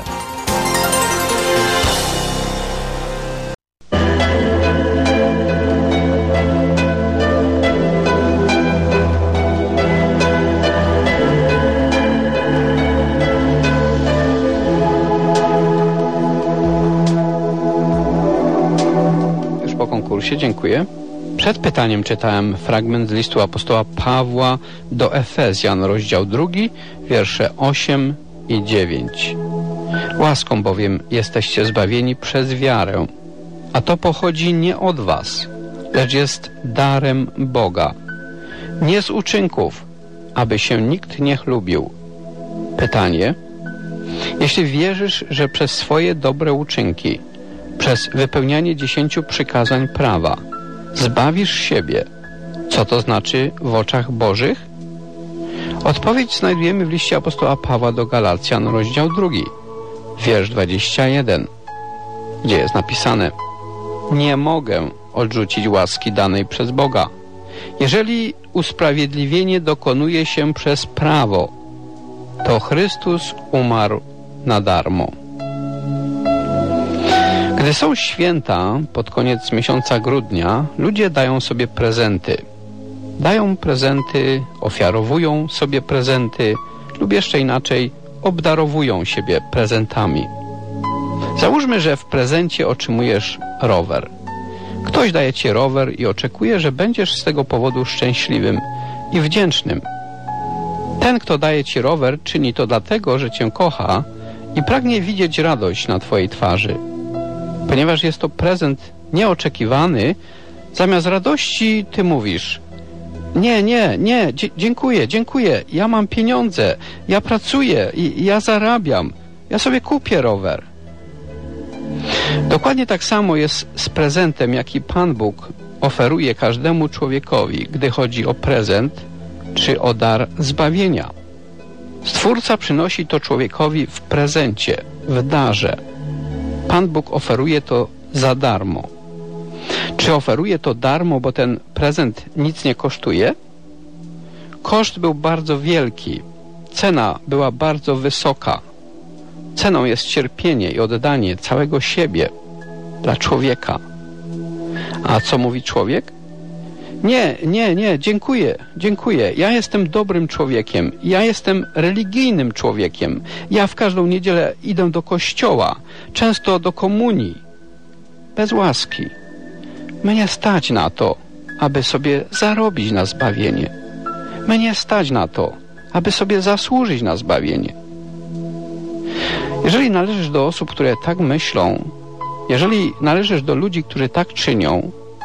Dziękuję. Przed pytaniem czytałem fragment z listu apostoła Pawła do Efezjan, rozdział 2, wiersze 8 i 9. Łaską bowiem jesteście zbawieni przez wiarę, a to pochodzi nie od was, lecz jest darem Boga. Nie z uczynków, aby się nikt nie chlubił. Pytanie: jeśli wierzysz, że przez swoje dobre uczynki, przez wypełnianie 10 przykazań prawa zbawisz siebie, co to znaczy w oczach Bożych? Odpowiedź znajdujemy w liście apostoła Pawła do Galacjan, rozdział 2, wiersz 21, gdzie jest napisane: nie mogę odrzucić łaski danej przez Boga. Jeżeli usprawiedliwienie dokonuje się przez prawo, to Chrystus umarł na darmo. Gdy są święta pod koniec miesiąca grudnia, ludzie dają sobie prezenty. Dają prezenty, ofiarowują sobie prezenty lub jeszcze inaczej obdarowują siebie prezentami. Załóżmy, że w prezencie otrzymujesz rower. Ktoś daje ci rower i oczekuje, że będziesz z tego powodu szczęśliwym i wdzięcznym. Ten, kto daje ci rower, czyni to dlatego, że cię kocha i pragnie widzieć radość na twojej twarzy. Ponieważ jest to prezent nieoczekiwany, zamiast radości ty mówisz: nie, dziękuję, ja mam pieniądze, ja pracuję i ja zarabiam, ja sobie kupię rower. Dokładnie tak samo jest z prezentem, jaki Pan Bóg oferuje każdemu człowiekowi, gdy chodzi o prezent czy o dar zbawienia. Stwórca przynosi to człowiekowi w prezencie, w darze. Pan Bóg oferuje to za darmo. Czy oferuje to darmo, bo ten prezent nic nie kosztuje? Koszt był bardzo wielki. Cena była bardzo wysoka. Ceną jest cierpienie i oddanie całego siebie dla człowieka. A co mówi człowiek? Nie, dziękuję. Ja jestem dobrym człowiekiem. Ja jestem religijnym człowiekiem. Ja w każdą niedzielę idę do kościoła, często do komunii. Bez łaski. Mnie stać na to, aby sobie zarobić na zbawienie. Mnie stać na to, aby sobie zasłużyć na zbawienie. Jeżeli należysz do osób, które tak myślą, jeżeli należysz do ludzi, którzy tak czynią,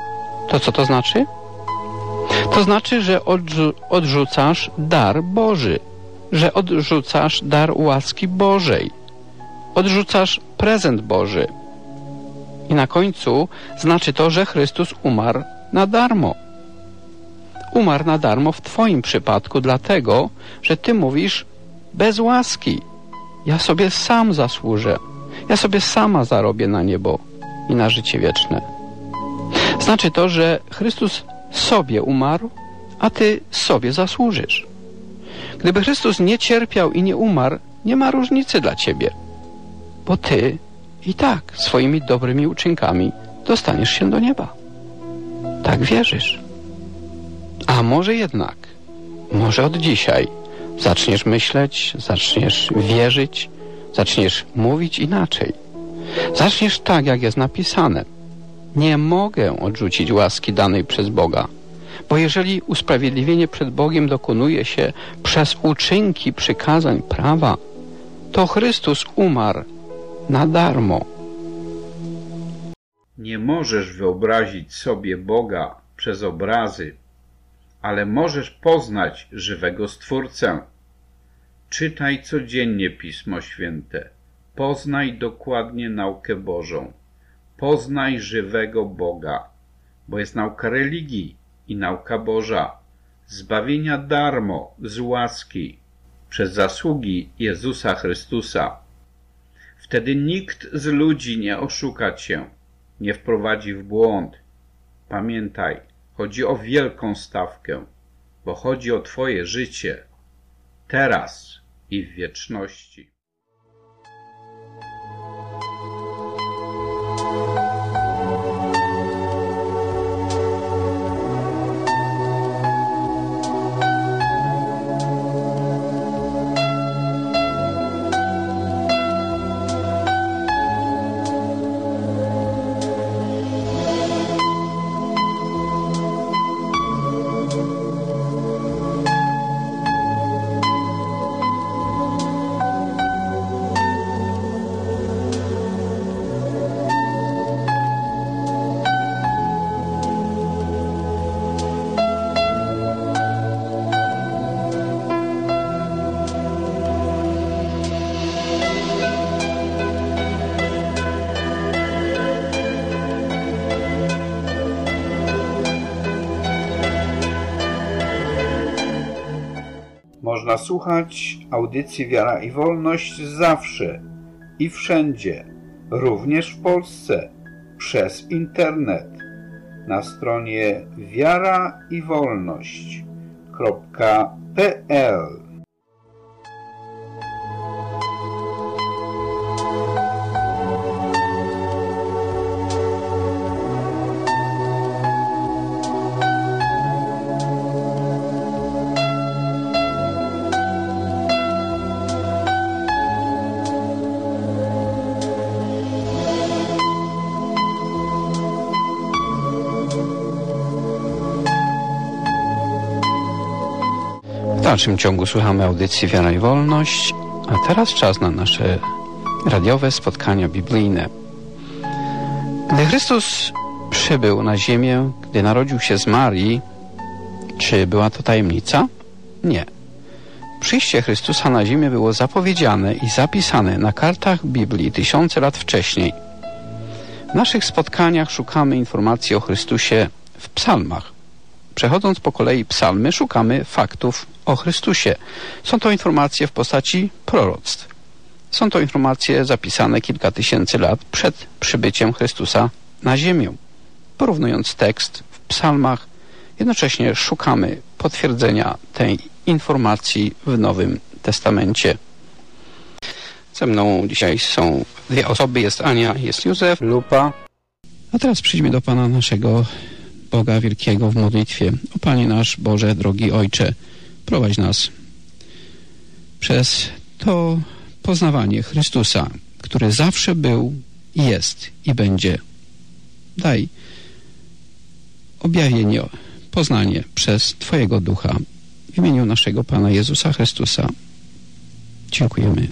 To co to znaczy? To znaczy, że odrzucasz dar Boży, że odrzucasz dar łaski Bożej, odrzucasz prezent Boży. I na końcu znaczy to, że Chrystus umarł na darmo. Umarł na darmo w twoim przypadku dlatego, że ty mówisz bez łaski. Ja sobie sam zasłużę. Ja sobie sama zarobię na niebo i na życie wieczne. Znaczy to, że Chrystus sobie umarł, a ty sobie zasłużysz. Gdyby Chrystus nie cierpiał i nie umarł, nie ma różnicy dla ciebie. Bo ty i tak swoimi dobrymi uczynkami dostaniesz się do nieba. Tak wierzysz. A może jednak, może od dzisiaj zaczniesz myśleć, zaczniesz wierzyć, zaczniesz mówić inaczej. Zaczniesz tak, jak jest napisane. Nie mogę odrzucić łaski danej przez Boga, bo jeżeli usprawiedliwienie przed Bogiem dokonuje się przez uczynki przykazań prawa, to Chrystus umarł na darmo. Nie możesz wyobrazić sobie Boga przez obrazy, ale możesz poznać żywego Stwórcę. Czytaj codziennie Pismo Święte. Poznaj dokładnie naukę Bożą. Poznaj żywego Boga, bo jest nauka religii i nauka Boża, zbawienia darmo, z łaski, przez zasługi Jezusa Chrystusa. Wtedy nikt z ludzi nie oszuka cię, nie wprowadzi w błąd. Pamiętaj, chodzi o wielką stawkę, bo chodzi o twoje życie, teraz i w wieczności. Można słuchać audycji Wiara i Wolność zawsze i wszędzie, również w Polsce, przez internet, na stronie wiaraiwolność.pl. W dalszym ciągu słuchamy audycji Wiara i Wolność, a teraz czas na nasze radiowe spotkania biblijne. Gdy Chrystus przybył na ziemię, gdy narodził się z Marii, czy była to tajemnica? Nie. Przyjście Chrystusa na ziemię było zapowiedziane i zapisane na kartach Biblii tysiące lat wcześniej. W naszych spotkaniach szukamy informacji o Chrystusie w psalmach. Przechodząc po kolei psalmy, szukamy faktów o Chrystusie. Są to informacje w postaci proroctw. Są to informacje zapisane kilka tysięcy lat przed przybyciem Chrystusa na ziemię. Porównując tekst w psalmach, jednocześnie szukamy potwierdzenia tej informacji w Nowym Testamencie. Ze mną dzisiaj są dwie osoby. Jest Ania, jest Józef. Lupa. A teraz przyjdźmy do Pana naszego Boga wielkiego w modlitwie. O Panie nasz, Boże, drogi Ojcze, prowadź nas przez to poznawanie Chrystusa, który zawsze był, jest i będzie. Daj objawienie, poznanie przez Twojego Ducha w imieniu naszego Pana Jezusa Chrystusa. Dziękujemy.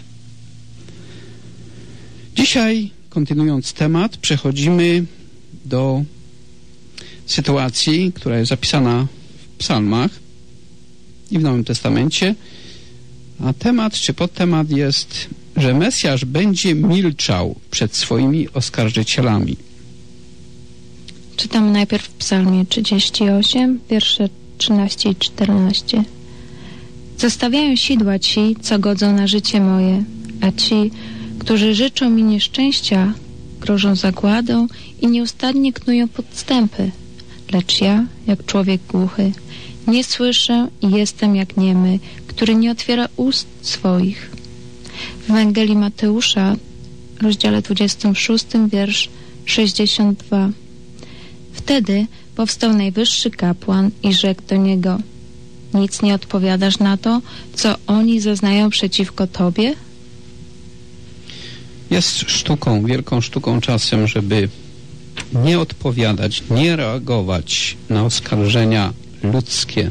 Dzisiaj, kontynuując temat, przechodzimy do sytuacji, która jest zapisana w psalmach i w Nowym Testamencie, a temat czy podtemat jest, że Mesjasz będzie milczał przed swoimi oskarżycielami. Czytamy najpierw w psalmie 38, wiersze 13 i 14. Zostawiają sidła ci, co godzą na życie moje, a ci, którzy życzą mi nieszczęścia, grożą zagładą i nieustannie knują podstępy. Lecz ja, jak człowiek głuchy, nie słyszę i jestem jak niemy, który nie otwiera ust swoich. W Ewangelii Mateusza, rozdziale 26, wiersz 62. Wtedy powstał najwyższy kapłan i rzekł do niego: nic nie odpowiadasz na to, co oni zeznają przeciwko tobie? Jest sztuką, wielką sztuką czasem, żeby nie odpowiadać, nie reagować na oskarżenia ludzkie.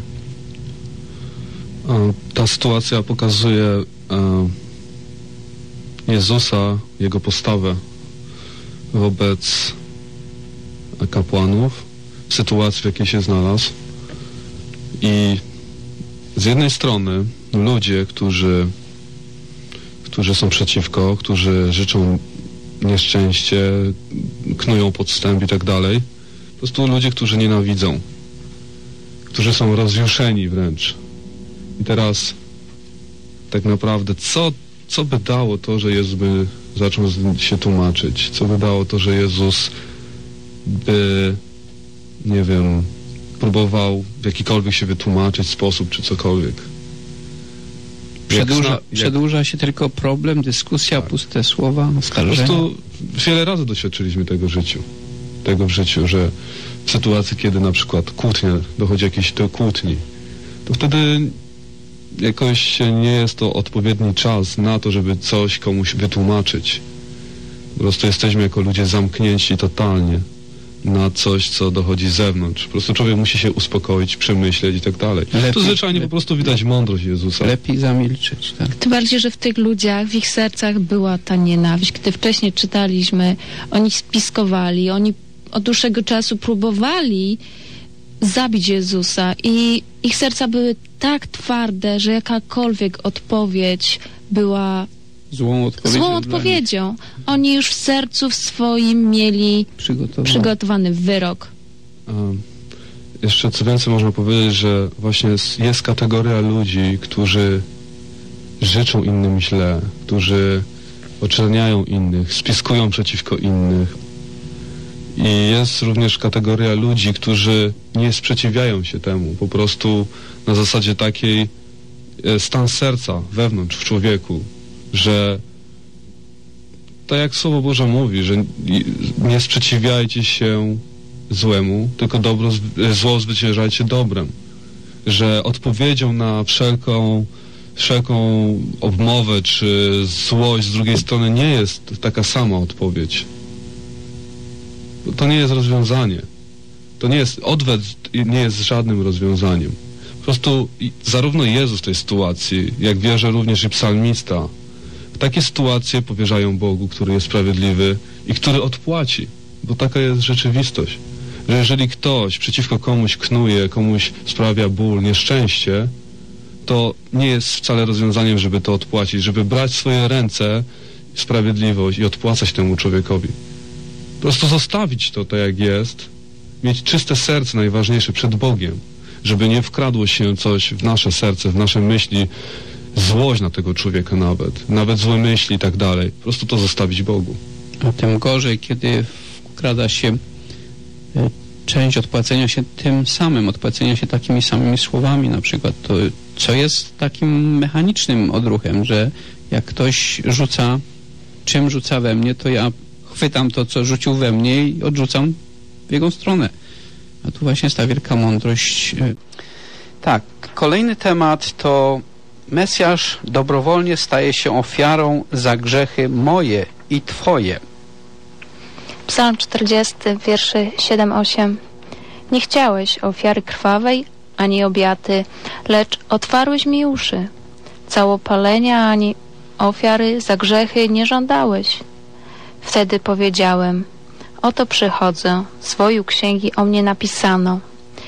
Ta sytuacja pokazuje Jezusa, Jego postawę wobec kapłanów, sytuacji, w jakiej się znalazł. I z jednej strony ludzie, którzy są przeciwko, którzy życzą nieszczęście, knują podstęp i tak dalej. Po prostu ludzie, którzy nienawidzą, którzy są rozjuszeni wręcz. I teraz tak naprawdę co by dało to, że Jezus by zaczął się tłumaczyć? Co by dało to, że Jezus by, nie wiem, próbował w jakikolwiek się wytłumaczyć sposób, czy cokolwiek? Przedłuża się tylko problem, dyskusja, tak. Puste słowa, oskarżenia. Po prostu wiele razy doświadczyliśmy tego w życiu, że w sytuacji, kiedy na przykład dochodzi jakiejś kłótni, to wtedy jakoś nie jest to odpowiedni czas na to, żeby coś komuś wytłumaczyć. Po prostu jesteśmy jako ludzie zamknięci totalnie na coś, co dochodzi z zewnątrz. Po prostu człowiek musi się uspokoić, przemyśleć i tak dalej. Tu zwyczajnie po prostu widać mądrość Jezusa. Lepiej zamilczeć. Tak? Tym bardziej, że w tych ludziach, w ich sercach była ta nienawiść. Gdy wcześniej czytaliśmy, oni spiskowali, oni od dłuższego czasu próbowali zabić Jezusa i ich serca były tak twarde, że jakakolwiek odpowiedź była złą odpowiedzią. Oni już w sercu swoim mieli przygotowany wyrok. Jeszcze co więcej można powiedzieć, że właśnie jest kategoria ludzi, którzy życzą innym źle, którzy oczerniają innych, spiskują przeciwko innych. I jest również kategoria ludzi, którzy nie sprzeciwiają się temu. Po prostu na zasadzie takiej stan serca wewnątrz w człowieku, że tak jak Słowo Boże mówi, że nie sprzeciwiajcie się złemu, tylko zło zwyciężajcie dobrem. Że odpowiedzią na wszelką obmowę czy złość z drugiej strony nie jest taka sama odpowiedź. To nie jest rozwiązanie. Odwet nie jest żadnym rozwiązaniem. Po prostu zarówno Jezus w tej sytuacji, jak wierzę również i psalmista, takie sytuacje powierzają Bogu, który jest sprawiedliwy i który odpłaci. Bo taka jest rzeczywistość. Że jeżeli ktoś przeciwko komuś knuje, komuś sprawia ból, nieszczęście, to nie jest wcale rozwiązaniem, żeby to odpłacić, żeby brać w swoje ręce sprawiedliwość i odpłacać temu człowiekowi. Po prostu zostawić to tak jak jest, mieć czyste serce najważniejsze przed Bogiem, żeby nie wkradło się coś w nasze serce, w nasze myśli, złość na tego człowieka nawet złe myśli i tak dalej. Po prostu to zostawić Bogu. A tym gorzej, kiedy wkrada się część odpłacenia się tym samym, odpłacenia się takimi samymi słowami na przykład, to co jest takim mechanicznym odruchem, że jak ktoś czym rzuca we mnie, to ja chwytam to, co rzucił we mnie i odrzucam w jego stronę. A tu właśnie jest ta wielka mądrość. Tak, kolejny temat to Mesjasz dobrowolnie staje się ofiarą za grzechy moje i twoje. Psalm 40, wierszy 7-8. Nie chciałeś ofiary krwawej, ani obiaty, lecz otwarłeś mi uszy. Całopalenia, ani ofiary za grzechy nie żądałeś. Wtedy powiedziałem: Oto przychodzę, swoją księgi o mnie napisano.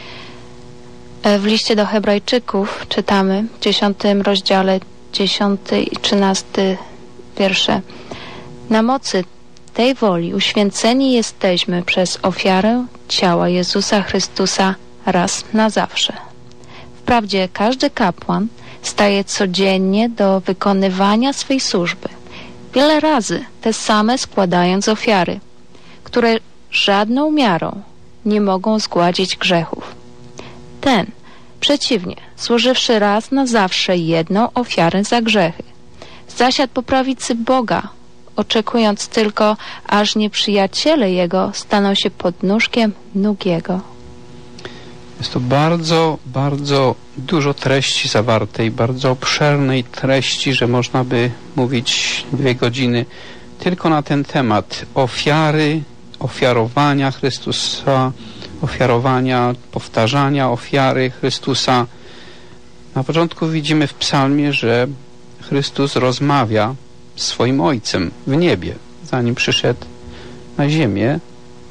W liście do Hebrajczyków czytamy w 10 rozdziale 10 i 13 wiersze. Na mocy tej woli uświęceni jesteśmy przez ofiarę ciała Jezusa Chrystusa raz na zawsze. Wprawdzie każdy kapłan staje codziennie do wykonywania swej służby, wiele razy te same składając ofiary, które żadną miarą nie mogą zgładzić grzechów. Ten, przeciwnie, złożywszy raz na zawsze jedną ofiarę za grzechy, zasiadł po prawicy Boga, oczekując tylko, aż nieprzyjaciele Jego staną się podnóżkiem nóg Jego. Jest to bardzo, bardzo dużo treści zawartej, bardzo obszernej treści, że można by mówić 2 godziny tylko na ten temat ofiary, ofiarowania Chrystusa, ofiarowania, powtarzania ofiary Chrystusa. Na początku widzimy w psalmie, że Chrystus rozmawia z swoim Ojcem w niebie, zanim przyszedł na ziemię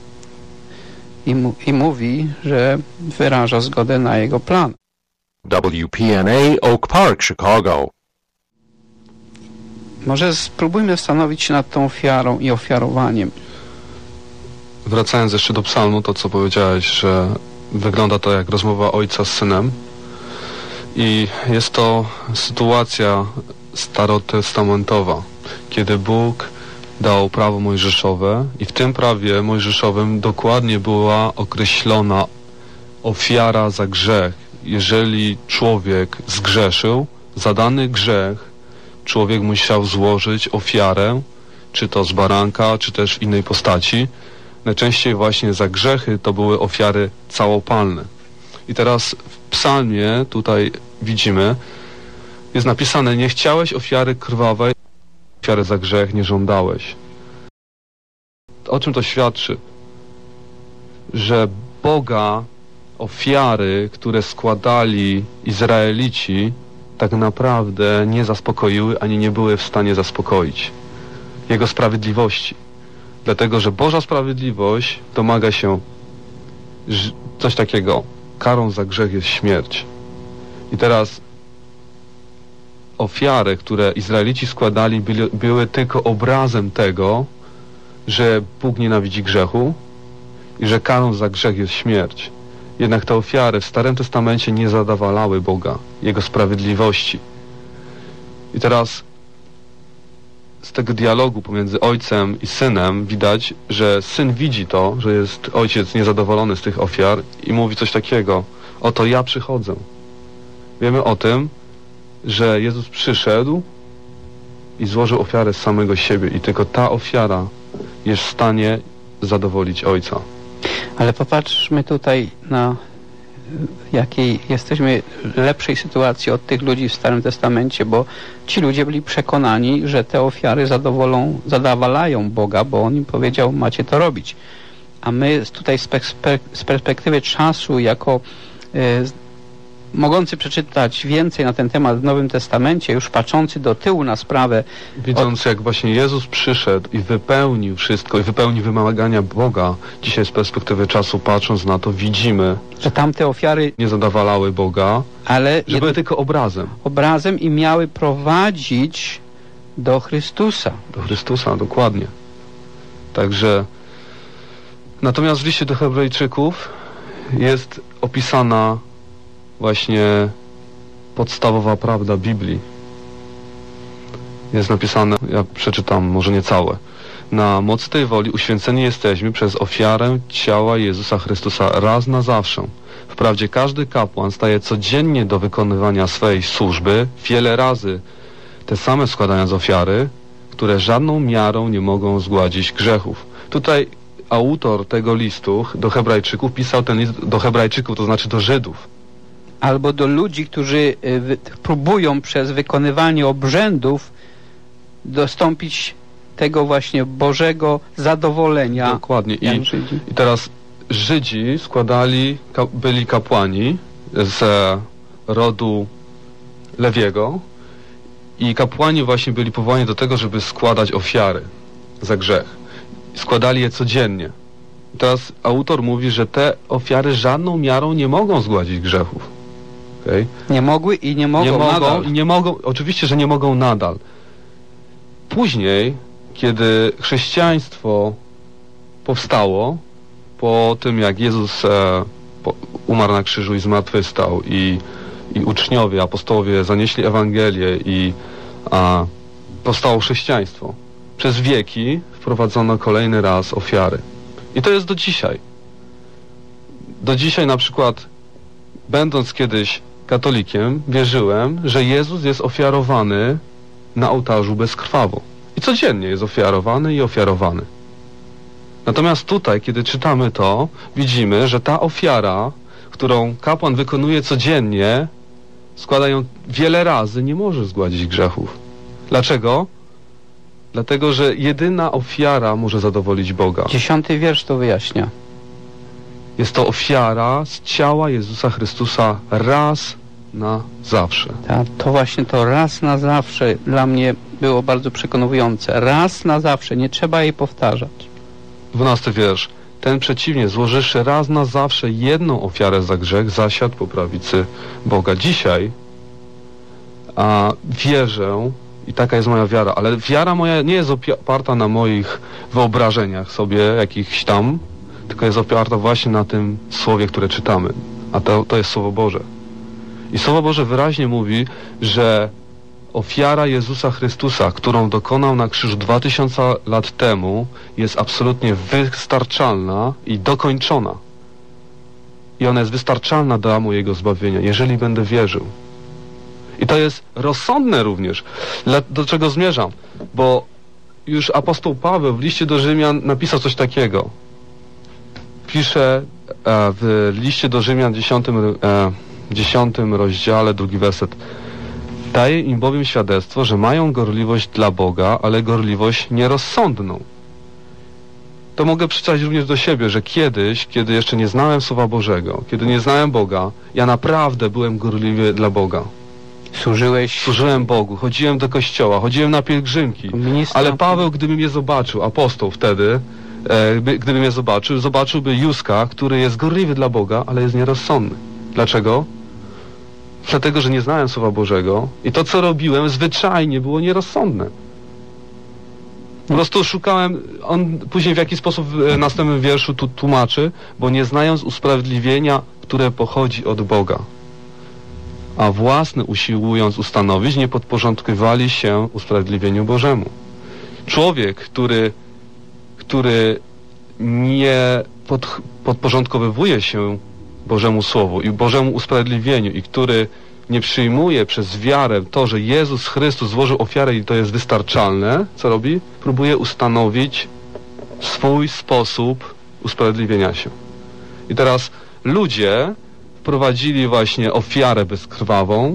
i mówi, że wyraża zgodę na Jego plan. WPNA Oak Park, Chicago. Może spróbujmy zastanowić się nad tą ofiarą i ofiarowaniem. Wracając jeszcze do psalmu, to co powiedziałeś, że wygląda to jak rozmowa ojca z synem i jest to sytuacja starotestamentowa, kiedy Bóg dał prawo mojżeszowe i w tym prawie mojżeszowym dokładnie była określona ofiara za grzech. Jeżeli człowiek zgrzeszył, za dany grzech człowiek musiał złożyć ofiarę, czy to z baranka, czy też w innej postaci. Najczęściej właśnie za grzechy to były ofiary całopalne. I teraz w psalmie tutaj widzimy, jest napisane: nie chciałeś ofiary krwawej, ofiary za grzech nie żądałeś. O czym to świadczy? Że Boga ofiary, które składali Izraelici, tak naprawdę nie zaspokoiły, ani nie były w stanie zaspokoić Jego sprawiedliwości. Dlatego, że Boża sprawiedliwość domaga się coś takiego. Karą za grzech jest śmierć. I teraz ofiary, które Izraelici składali, były tylko obrazem tego, że Bóg nienawidzi grzechu i że karą za grzech jest śmierć. Jednak te ofiary w Starym Testamencie nie zadowalały Boga, Jego sprawiedliwości. I teraz z tego dialogu pomiędzy ojcem i synem widać, że syn widzi to, że jest ojciec niezadowolony z tych ofiar i mówi coś takiego: oto ja przychodzę. Wiemy o tym, że Jezus przyszedł i złożył ofiarę z samego siebie i tylko ta ofiara jest w stanie zadowolić Ojca. Ale popatrzmy tutaj na jakiej jesteśmy lepszej sytuacji od tych ludzi w Starym Testamencie, bo ci ludzie byli przekonani, że te ofiary zadowalają Boga, bo On im powiedział: macie to robić. A my tutaj z perspektywy czasu, jako mogący przeczytać więcej na ten temat w Nowym Testamencie, już patrzący do tyłu na sprawę, widząc jak właśnie Jezus przyszedł i wypełnił wszystko i wypełnił wymagania Boga, dzisiaj z perspektywy czasu patrząc na to widzimy, że tamte ofiary nie zadowalały Boga, ale że były tylko obrazem i miały prowadzić do Chrystusa. Do Chrystusa, dokładnie. Także natomiast w liście do Hebrajczyków jest opisana właśnie podstawowa prawda Biblii. Jest napisane, ja przeczytam, może nie całe. Na mocy tej woli uświęceni jesteśmy przez ofiarę ciała Jezusa Chrystusa raz na zawsze. Wprawdzie każdy kapłan staje codziennie do wykonywania swej służby, wiele razy te same składając ofiary, które żadną miarą nie mogą zgładzić grzechów. Tutaj autor tego listu do Hebrajczyków pisał ten list do Hebrajczyków, to znaczy do Żydów. Albo do ludzi, którzy próbują przez wykonywanie obrzędów dostąpić tego właśnie Bożego zadowolenia. Dokładnie. I teraz Żydzi byli kapłani z rodu Lewiego i kapłani właśnie byli powołani do tego, żeby składać ofiary za grzech. Składali je codziennie. Teraz autor mówi, że te ofiary żadną miarą nie mogą zgładzić grzechów. Okay? Nie mogły i nie mogą nadal. Nie mogą, oczywiście, że nie mogą nadal. Później, kiedy chrześcijaństwo powstało, po tym jak Jezus umarł na krzyżu i zmartwychwstał i uczniowie, apostołowie zanieśli Ewangelię i powstało chrześcijaństwo, przez wieki wprowadzono kolejny raz ofiary. I to jest do dzisiaj. Do dzisiaj na przykład, będąc kiedyś katolikiem, wierzyłem, że Jezus jest ofiarowany na ołtarzu bezkrwawo. I codziennie jest ofiarowany i ofiarowany. Natomiast tutaj, kiedy czytamy to, widzimy, że ta ofiara, którą kapłan wykonuje codziennie, składa ją wiele razy, nie może zgładzić grzechów. Dlaczego? Dlatego, że jedyna ofiara może zadowolić Boga. 10 wiersz to wyjaśnia. Jest to ofiara z ciała Jezusa Chrystusa raz na zawsze. To właśnie to raz na zawsze dla mnie było bardzo przekonujące. Raz na zawsze, nie trzeba jej powtarzać. 12 wiersz. Ten przeciwnie, złożywszy raz na zawsze jedną ofiarę za grzech, zasiadł po prawicy Boga. Dzisiaj wierzę, i taka jest moja wiara, ale wiara moja nie jest oparta na moich wyobrażeniach sobie jakichś tam, tylko jest oparta właśnie na tym słowie, które czytamy. A to jest Słowo Boże. I Słowo Boże wyraźnie mówi, że ofiara Jezusa Chrystusa, którą dokonał na krzyżu 2000 lat temu, jest absolutnie wystarczalna i dokończona. I ona jest wystarczalna dla mojego zbawienia, jeżeli będę wierzył. I to jest rozsądne również. Do czego zmierzam? Bo już apostoł Paweł w liście do Rzymian napisał coś takiego. Pisze w liście do Rzymian 10 rozdziale, 2 werset. Daje im bowiem świadectwo, że mają gorliwość dla Boga, ale gorliwość nierozsądną. To mogę przeczytać również do siebie, że kiedyś, kiedy jeszcze nie znałem Słowa Bożego, kiedy nie znałem Boga, ja naprawdę byłem gorliwy dla Boga. Służyłem Bogu, chodziłem do kościoła, chodziłem na pielgrzymki, ale Paweł, gdyby mnie zobaczył, apostoł wtedy, gdyby mnie zobaczyłby Józka, który jest gorliwy dla Boga, ale jest nierozsądny. Dlaczego? Dlatego, że nie znałem Słowa Bożego i to, co robiłem, zwyczajnie było nierozsądne. Po prostu szukałem, on później w jaki sposób w następnym wierszu tu tłumaczy, bo nie znając usprawiedliwienia, które pochodzi od Boga, a własne usiłując ustanowić, nie podporządkowali się usprawiedliwieniu Bożemu. Człowiek, który nie podporządkowywuje się Bożemu Słowu i Bożemu usprawiedliwieniu i który nie przyjmuje przez wiarę to, że Jezus Chrystus złożył ofiarę i to jest wystarczalne, co robi? Próbuje ustanowić swój sposób usprawiedliwienia się. I teraz ludzie wprowadzili właśnie ofiarę bezkrwawą,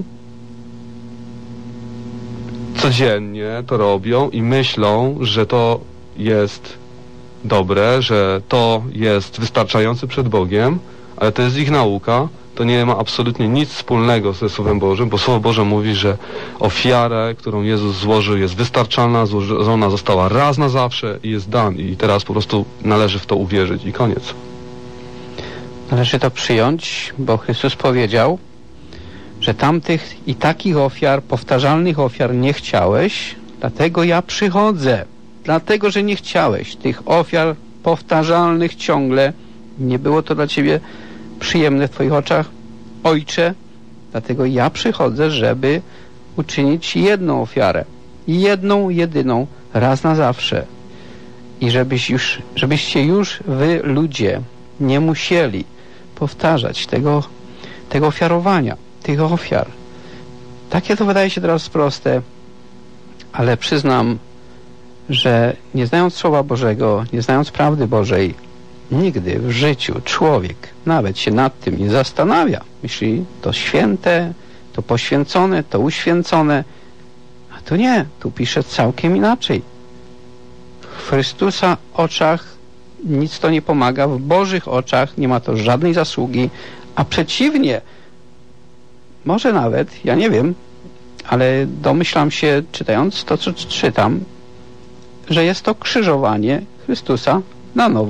codziennie to robią i myślą, że to jest dobre, że to jest wystarczające przed Bogiem, ale to jest ich nauka, to nie ma absolutnie nic wspólnego ze Słowem Bożym, bo Słowo Boże mówi, że ofiarę, którą Jezus złożył, jest wystarczalna, złożona została raz na zawsze i jest dan. I teraz po prostu należy w to uwierzyć i koniec. Należy to przyjąć, bo Chrystus powiedział, że tamtych i takich ofiar, powtarzalnych ofiar nie chciałeś, dlatego ja przychodzę. Dlatego, że nie chciałeś tych ofiar powtarzalnych ciągle, nie było to dla Ciebie przyjemne w Twoich oczach, Ojcze, dlatego ja przychodzę, żeby uczynić jedną ofiarę. Jedną, jedyną, raz na zawsze. I żebyście już wy, ludzie, nie musieli powtarzać tego ofiarowania, tych ofiar. Takie to wydaje się teraz proste, ale przyznam, że nie znając Słowa Bożego, nie znając prawdy Bożej, nigdy w życiu człowiek nawet się nad tym nie zastanawia. Myśli, to święte, to poświęcone, to uświęcone. A tu nie, tu pisze całkiem inaczej. W Chrystusa oczach nic to nie pomaga, w Bożych oczach nie ma to żadnej zasługi, a przeciwnie, może nawet, ja nie wiem, ale domyślam się, czytając to, co czytam, że jest to krzyżowanie Chrystusa na nowo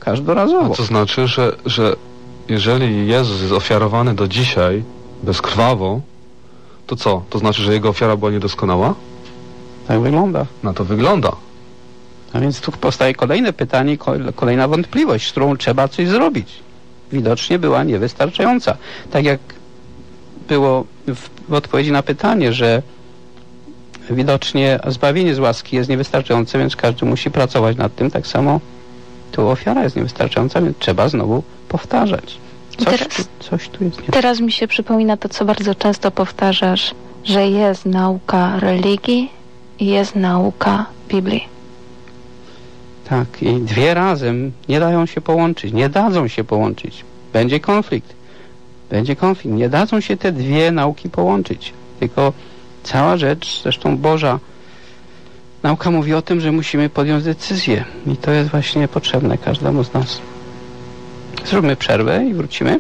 każdorazowo. To znaczy, że jeżeli Jezus jest ofiarowany do dzisiaj bezkrwawo, to co? To znaczy, że jego ofiara była niedoskonała? Tak wygląda. Na to wygląda. A więc tu powstaje kolejne pytanie, kolejna wątpliwość, z którą trzeba coś zrobić. Widocznie była niewystarczająca. Tak jak było w odpowiedzi na pytanie, że widocznie zbawienie z łaski jest niewystarczające, więc każdy musi pracować nad tym. Tak samo tu ofiara jest niewystarczająca, więc trzeba znowu powtarzać. Coś tu jest nie. Teraz mi się przypomina to, co bardzo często powtarzasz, że jest nauka religii i jest nauka Biblii. Tak, i dwie razem nie dają się połączyć, nie dadzą się połączyć. Będzie konflikt. Nie dadzą się te dwie nauki połączyć. Tylko cała rzecz, zresztą Boża nauka mówi o tym, że musimy podjąć decyzję. I to jest właśnie potrzebne każdemu z nas. Zróbmy przerwę i wrócimy.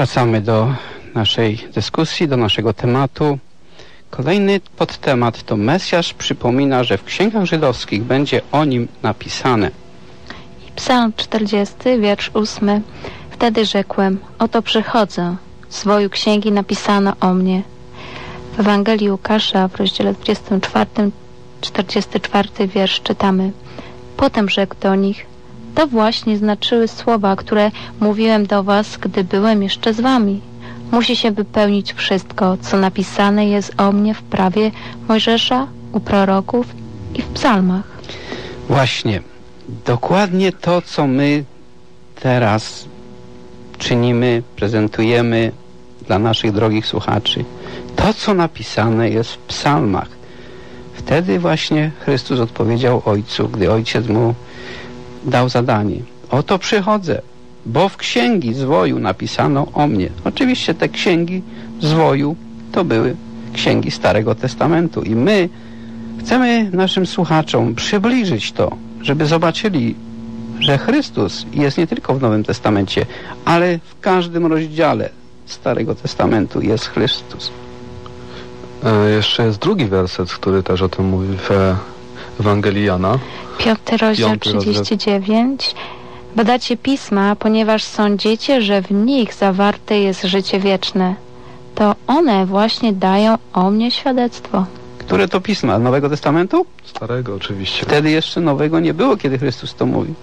Wracamy do naszej dyskusji, do naszego tematu. Kolejny podtemat to Mesjasz przypomina, że w księgach żydowskich będzie o nim napisane. Psalm 40, wiersz 8. Wtedy rzekłem, oto przychodzę, zwoju księgi napisano o mnie. W Ewangelii Łukasza w rozdziale 24, 44 wiersz czytamy. Potem rzekł do nich, to właśnie znaczyły słowa, które mówiłem do was, gdy byłem jeszcze z wami. Musi się wypełnić wszystko, co napisane jest o mnie w prawie Mojżesza, u proroków i w psalmach. Właśnie, dokładnie to, co my teraz czynimy, prezentujemy dla naszych drogich słuchaczy. To, co napisane jest w psalmach. Wtedy właśnie Chrystus odpowiedział Ojcu, gdy Ojciec mu dał zadanie. Oto przychodzę, bo w księgi zwoju napisano o mnie. Oczywiście te księgi zwoju to były księgi Starego Testamentu i my chcemy naszym słuchaczom przybliżyć to, żeby zobaczyli, że Chrystus jest nie tylko w Nowym Testamencie, ale w każdym rozdziale Starego Testamentu jest Chrystus. Jeszcze jest drugi werset, który też o tym mówi w Ewangelii Jana. 5 rozdział 39. Badacie pisma, ponieważ sądzicie, że w nich zawarte jest życie wieczne. To one właśnie dają o mnie świadectwo. Które to pisma? Nowego Testamentu? Starego oczywiście. Wtedy jeszcze nowego nie było, kiedy Chrystus to mówi.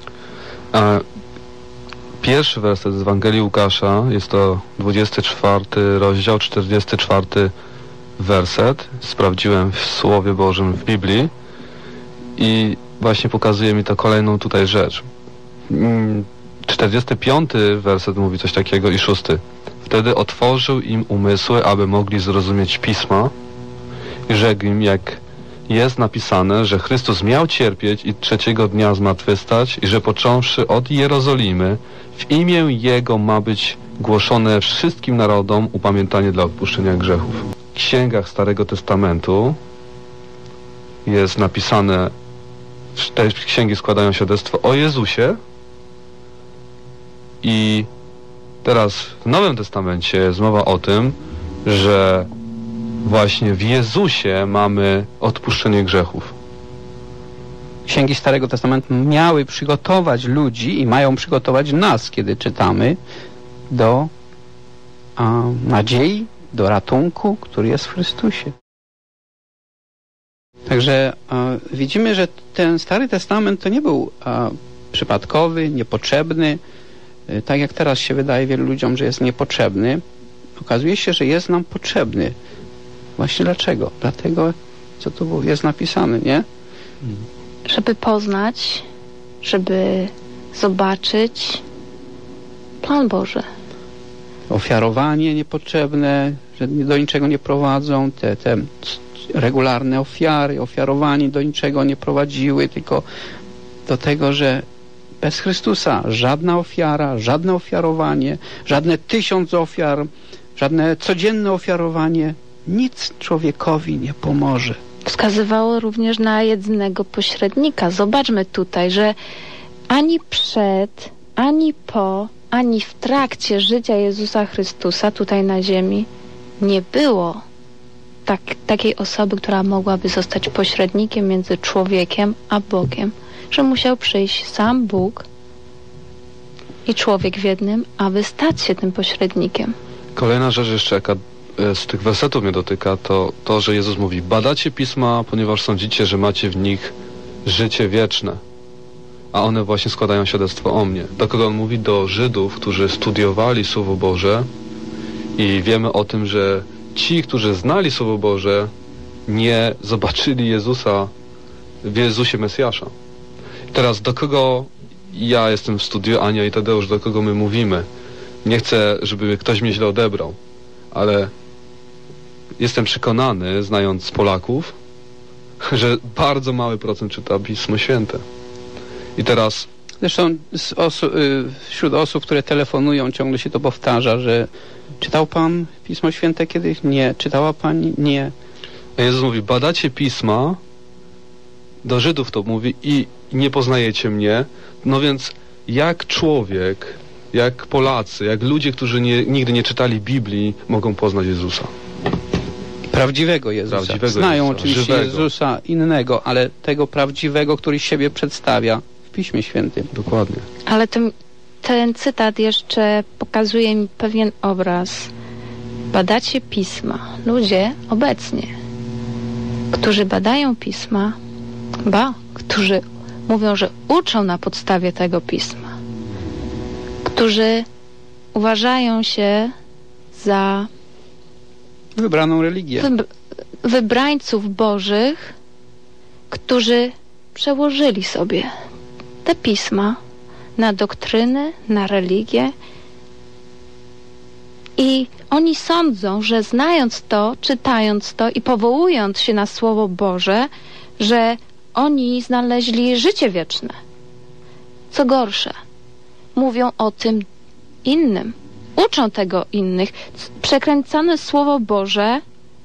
Pierwszy werset z Ewangelii Łukasza, jest to 24 rozdział, 44 werset. Sprawdziłem w Słowie Bożym w Biblii i właśnie pokazuje mi to kolejną tutaj rzecz. 45 werset mówi coś takiego i 6. Wtedy otworzył im umysły, aby mogli zrozumieć Pisma i rzekł im, jak jest napisane, że Chrystus miał cierpieć i trzeciego dnia zmartwychwstać i że począwszy od Jerozolimy w imię Jego ma być głoszone wszystkim narodom upamiętanie dla odpuszczenia grzechów. W księgach Starego Testamentu jest napisane, te księgi składają świadectwo o Jezusie i teraz w Nowym Testamencie jest mowa o tym, że właśnie w Jezusie mamy odpuszczenie grzechów. Księgi Starego Testamentu miały przygotować ludzi i mają przygotować nas, kiedy czytamy, do nadziei, do ratunku, który jest w Chrystusie. Także widzimy, że ten Stary Testament to nie był przypadkowy, niepotrzebny, tak jak teraz się wydaje wielu ludziom, że jest niepotrzebny. Okazuje się, że jest nam potrzebny. Właśnie dlaczego? Dlatego, co tu jest napisane, nie? Żeby poznać, żeby zobaczyć plan Boży. Ofiarowanie niepotrzebne, że do niczego nie prowadzą, te regularne ofiary, ofiarowanie do niczego nie prowadziły, tylko do tego, że bez Chrystusa żadna ofiara, żadne ofiarowanie, żadne 1000 ofiar, żadne codzienne ofiarowanie, nic człowiekowi nie pomoże. Wskazywało również na jedynego pośrednika. Zobaczmy tutaj, że ani przed, ani po, ani w trakcie życia Jezusa Chrystusa tutaj na ziemi nie było takiej osoby, która mogłaby zostać pośrednikiem między człowiekiem a Bogiem. Że musiał przyjść sam Bóg i człowiek w jednym, aby stać się tym pośrednikiem. Kolejna rzecz jeszcze, jaka z tych wersetów mnie dotyka, to, że Jezus mówi, badacie Pisma, ponieważ sądzicie, że macie w nich życie wieczne, a one właśnie składają świadectwo o mnie. Do kogo on mówi? Do Żydów, którzy studiowali Słowo Boże i wiemy o tym, że ci, którzy znali Słowo Boże, nie zobaczyli Jezusa w Jezusie Mesjasza. Teraz do kogo ja jestem w studiu, Ania i Tadeusz, do kogo my mówimy? Nie chcę, żeby ktoś mnie źle odebrał, ale jestem przekonany, znając Polaków, że bardzo mały procent czyta Pismo Święte. I teraz... Zresztą wśród osób, które telefonują, ciągle się to powtarza, że czytał pan Pismo Święte kiedyś? Nie. Czytała pani? Nie. A Jezus mówi, badacie Pisma, do Żydów to mówi i nie poznajecie mnie. No więc jak człowiek jak Polacy, jak ludzie, którzy nigdy nie czytali Biblii, mogą poznać Jezusa. Prawdziwego Jezusa. Znają oczywiście żywego. Jezusa innego, ale tego prawdziwego, który siebie przedstawia w Piśmie Świętym. Dokładnie. Ale ten cytat jeszcze pokazuje mi pewien obraz. Badacie Pisma. Ludzie obecnie, którzy badają Pisma, którzy mówią, że uczą na podstawie tego Pisma, którzy uważają się za wybraną religię. Wybrańców bożych, którzy przełożyli sobie te Pisma na doktryny, na religię i oni sądzą, że znając to, czytając to i powołując się na Słowo Boże, że oni znaleźli życie wieczne. Co gorsze, mówią o tym innym. Uczą tego innych. Przekręcane Słowo Boże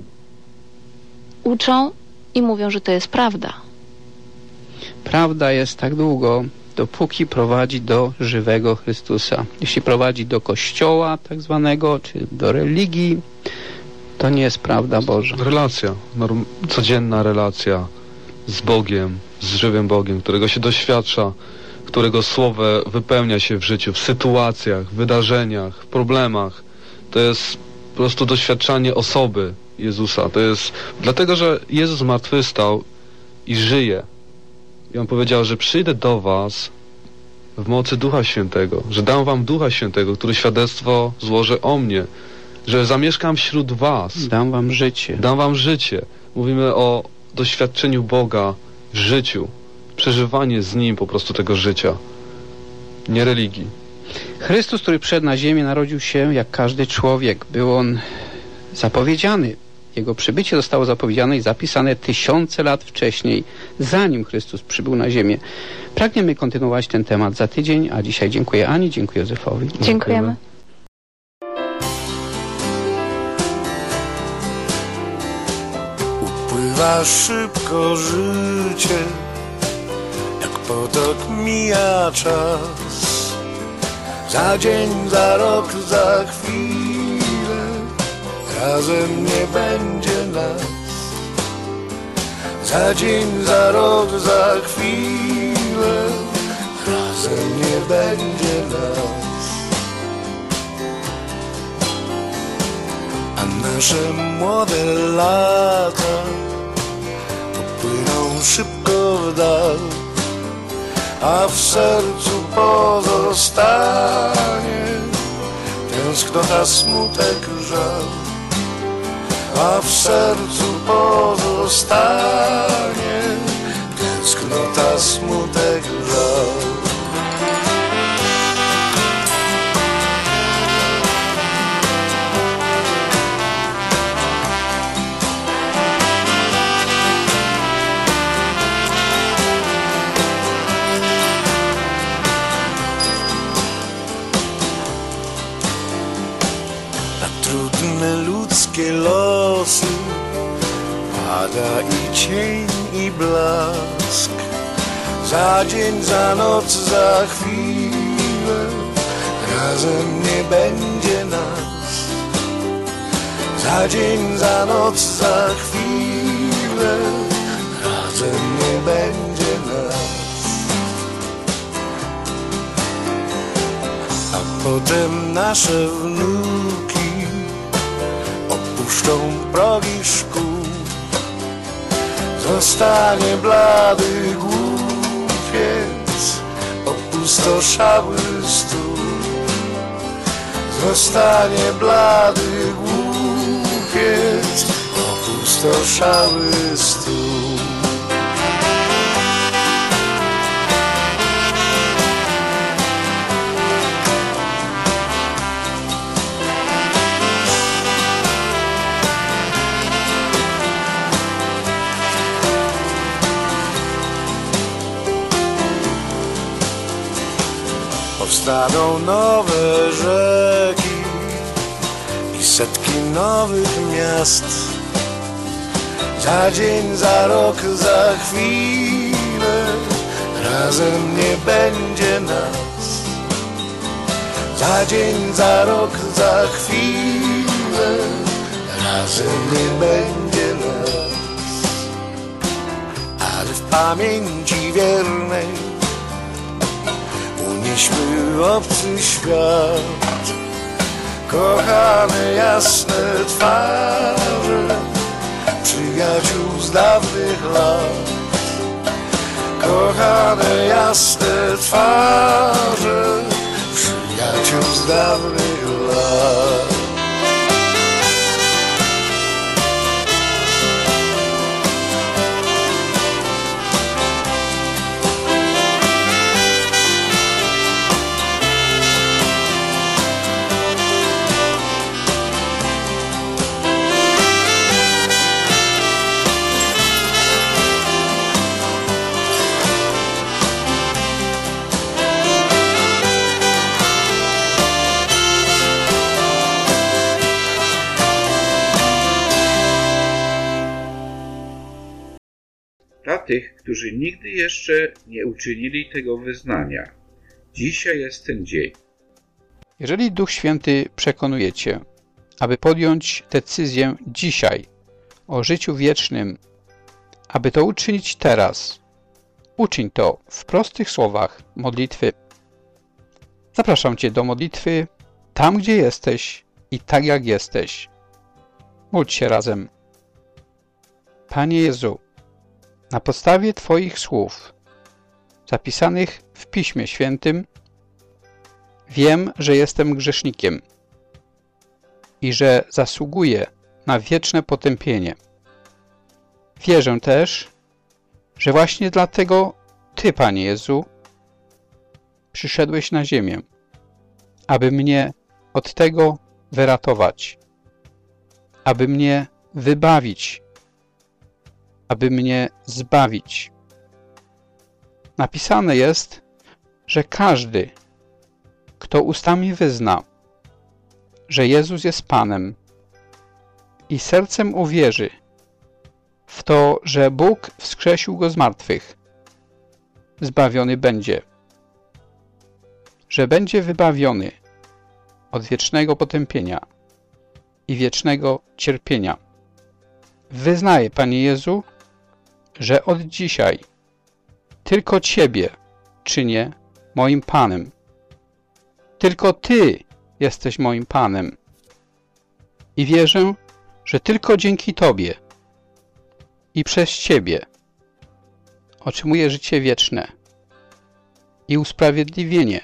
uczą i mówią, że to jest prawda. Prawda jest tak długo, dopóki prowadzi do żywego Chrystusa. Jeśli prowadzi do kościoła tak zwanego, czy do religii, to nie jest prawda Boża. Relacja, codzienna relacja z Bogiem, z żywym Bogiem, którego się doświadcza, którego słowo wypełnia się w życiu, w sytuacjach, w wydarzeniach, w problemach. To jest po prostu doświadczanie osoby Jezusa. To jest dlatego, że Jezus zmartwychwstał i żyje. I On powiedział, że przyjdę do was w mocy Ducha Świętego, że dam wam Ducha Świętego, który świadectwo złoży o mnie, że zamieszkam wśród was. Dam wam życie. Dam wam życie. Mówimy o doświadczeniu Boga w życiu. Przeżywanie z Nim po prostu tego życia. Nie religii. Chrystus, który przyszedł na ziemię, narodził się jak każdy człowiek. Był On zapowiedziany. Jego przybycie zostało zapowiedziane i zapisane tysiące lat wcześniej, zanim Chrystus przybył na ziemię. Pragniemy kontynuować ten temat za tydzień, a dzisiaj dziękuję Ani, dziękuję Józefowi. Dziękujemy. Upływa szybko życie, jak potok mija czas. Za dzień, za rok, za chwilę razem nie będzie nas. Za dzień, za rok, za chwilę razem nie będzie nas. A nasze młode lata popłyną szybko w dal, a w sercu pozostanie tęsknota, smutek, żal. A w sercu pozostanie tęsknota, smutek, żal. Trudne ludzkie losy pada i cień, i blask. Za dzień, za noc, za chwilę razem nie będzie nas. Za dzień, za noc, za chwilę razem nie będzie nas. A potem nasze wnuki opuszczą progi szkół. Zostanie blady głupiec, opustoszały stół. Zostanie blady głupiec, opustoszały stół. Powstaną nowe rzeki i setki nowych miast. Za dzień, za rok, za chwilę razem nie będzie nas. za dzień, za rok, za chwilę, razem nie będzie nas. Ale w pamięci wiernej unieśmy obcy świat, kochane jasne twarze przyjaciół z dawnych lat, kochane jasne twarze przyjaciół z dawnych lat. Dla tych, którzy nigdy jeszcze nie uczynili tego wyznania, dzisiaj jest ten dzień. Jeżeli Duch Święty przekonuje Cię, aby podjąć decyzję dzisiaj o życiu wiecznym, aby to uczynić teraz, uczyń to w prostych słowach modlitwy. Zapraszam Cię do modlitwy tam, gdzie jesteś i tak jak jesteś. Módl się razem. Panie Jezu, na podstawie Twoich słów, zapisanych w Piśmie Świętym, wiem, że jestem grzesznikiem i że zasługuję na wieczne potępienie. Wierzę też, że właśnie dlatego Ty, Panie Jezu, przyszedłeś na ziemię, aby mnie od tego wyratować, aby mnie wybawić, aby mnie zbawić. Napisane jest, że każdy, kto ustami wyzna, że Jezus jest Panem i sercem uwierzy w to, że Bóg wskrzesił Go z martwych, zbawiony będzie, że będzie wybawiony od wiecznego potępienia i wiecznego cierpienia. Wyznaję, Panie Jezu, że od dzisiaj tylko Ciebie czynię moim Panem. Tylko Ty jesteś moim Panem. I wierzę, że tylko dzięki Tobie i przez Ciebie otrzymuję życie wieczne i usprawiedliwienie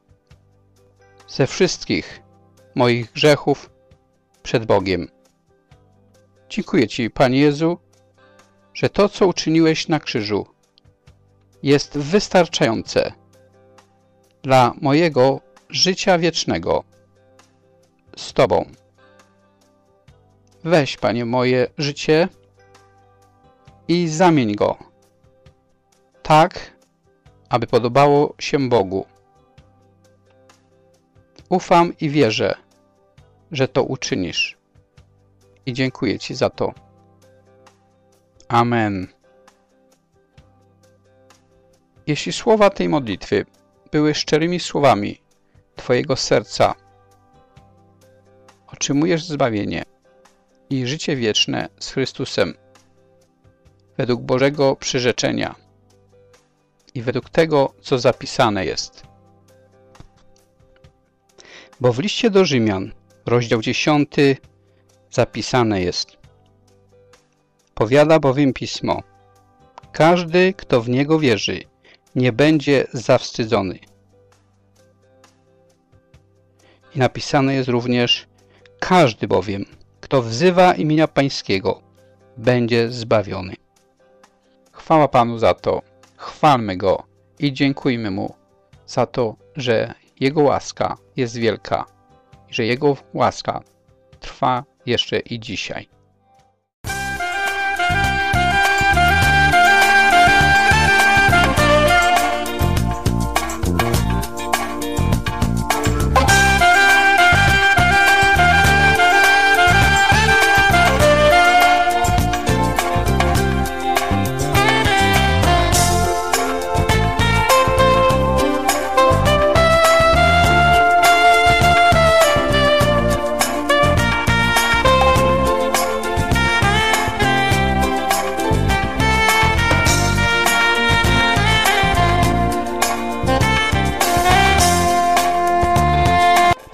ze wszystkich moich grzechów przed Bogiem. Dziękuję Ci, Panie Jezu, że to, co uczyniłeś na krzyżu, jest wystarczające dla mojego życia wiecznego z Tobą. Weź, Panie, moje życie i zamień go tak, aby podobało się Bogu. Ufam i wierzę, że to uczynisz. I dziękuję Ci za to. Amen. Jeśli słowa tej modlitwy były szczerymi słowami Twojego serca, otrzymujesz zbawienie i życie wieczne z Chrystusem według Bożego przyrzeczenia i według tego, co zapisane jest. Bo w liście do Rzymian, rozdział 10, zapisane jest: powiada bowiem Pismo, każdy, kto w Niego wierzy, nie będzie zawstydzony. I napisane jest również: każdy bowiem, kto wzywa imienia Pańskiego, będzie zbawiony. Chwała Panu za to, chwalmy Go i dziękujmy Mu za to, że Jego łaska jest wielka i że Jego łaska trwa jeszcze i dzisiaj.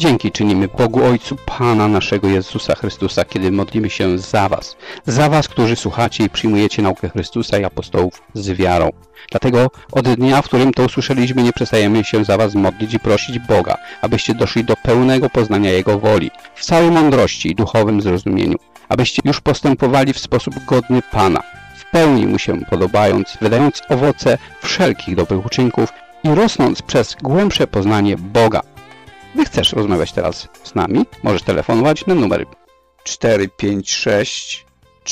Dzięki czynimy Bogu Ojcu Pana naszego Jezusa Chrystusa, kiedy modlimy się za was, którzy słuchacie i przyjmujecie naukę Chrystusa i apostołów z wiarą. Dlatego od dnia, w którym to usłyszeliśmy, nie przestajemy się za was modlić i prosić Boga, abyście doszli do pełnego poznania Jego woli, w całej mądrości i duchowym zrozumieniu, abyście już postępowali w sposób godny Pana, w pełni Mu się podobając, wydając owoce wszelkich dobrych uczynków i rosnąc przez głębsze poznanie Boga. Gdy chcesz rozmawiać teraz z nami, możesz telefonować na numer 456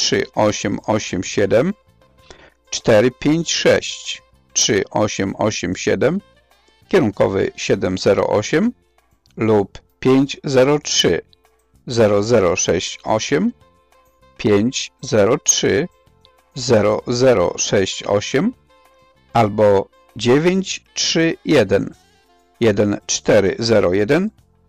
3887 456 3887 kierunkowy 708 lub 503 0068 503 0068 albo 931 1401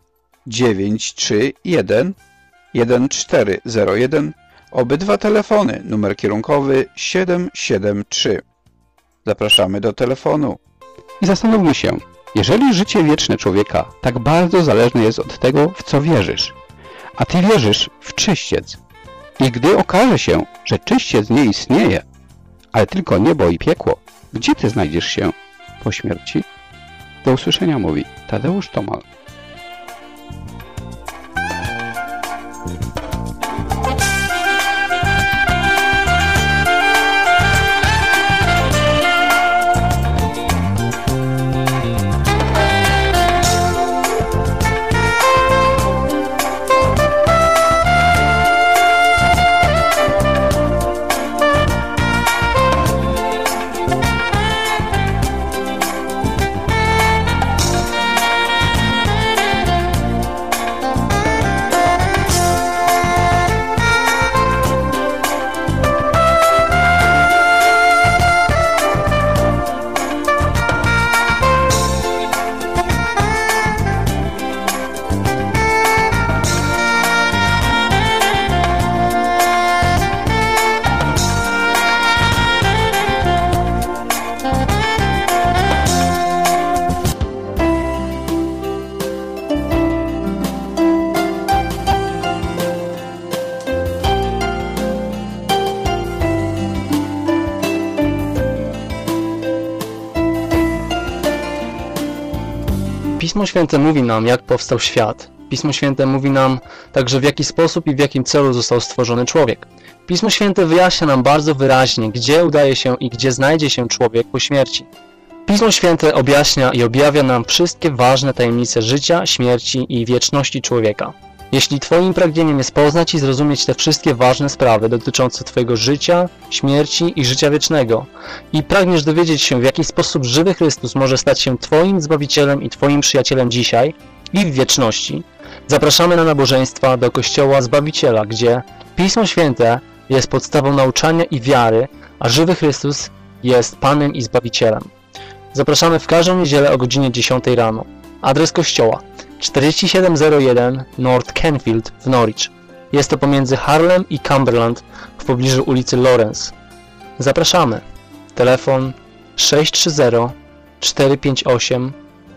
931 1401. Obydwa telefony, numer kierunkowy 773. Zapraszamy do telefonu. I zastanówmy się, jeżeli życie wieczne człowieka tak bardzo zależne jest od tego, w co wierzysz, a ty wierzysz w czyściec, i gdy okaże się, że czyściec nie istnieje, ale tylko niebo i piekło, gdzie ty znajdziesz się po śmierci? Do usłyszenia, mówi Tadeusz Tomal. Pismo Święte mówi nam, jak powstał świat. Pismo Święte mówi nam także, w jaki sposób i w jakim celu został stworzony człowiek. Pismo Święte wyjaśnia nam bardzo wyraźnie, gdzie udaje się i gdzie znajdzie się człowiek po śmierci. Pismo Święte objaśnia i objawia nam wszystkie ważne tajemnice życia, śmierci i wieczności człowieka. Jeśli Twoim pragnieniem jest poznać i zrozumieć te wszystkie ważne sprawy dotyczące Twojego życia, śmierci i życia wiecznego i pragniesz dowiedzieć się, w jaki sposób żywy Chrystus może stać się Twoim Zbawicielem i Twoim przyjacielem dzisiaj i w wieczności, zapraszamy na nabożeństwa do Kościoła Zbawiciela, gdzie Pismo Święte jest podstawą nauczania i wiary, a żywy Chrystus jest Panem i Zbawicielem. Zapraszamy w każdą niedzielę o godzinie 10 rano. Adres kościoła 4701 North Kenfield w Norwich. Jest to pomiędzy Harlem i Cumberland w pobliżu ulicy Lawrence. Zapraszamy. Telefon 630 458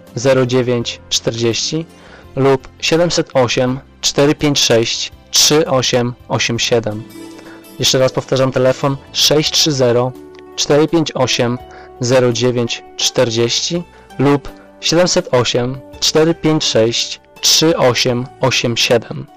0940 lub 708 456 3887. Jeszcze raz powtarzam, telefon 630 458 0940 lub 708 456 3887.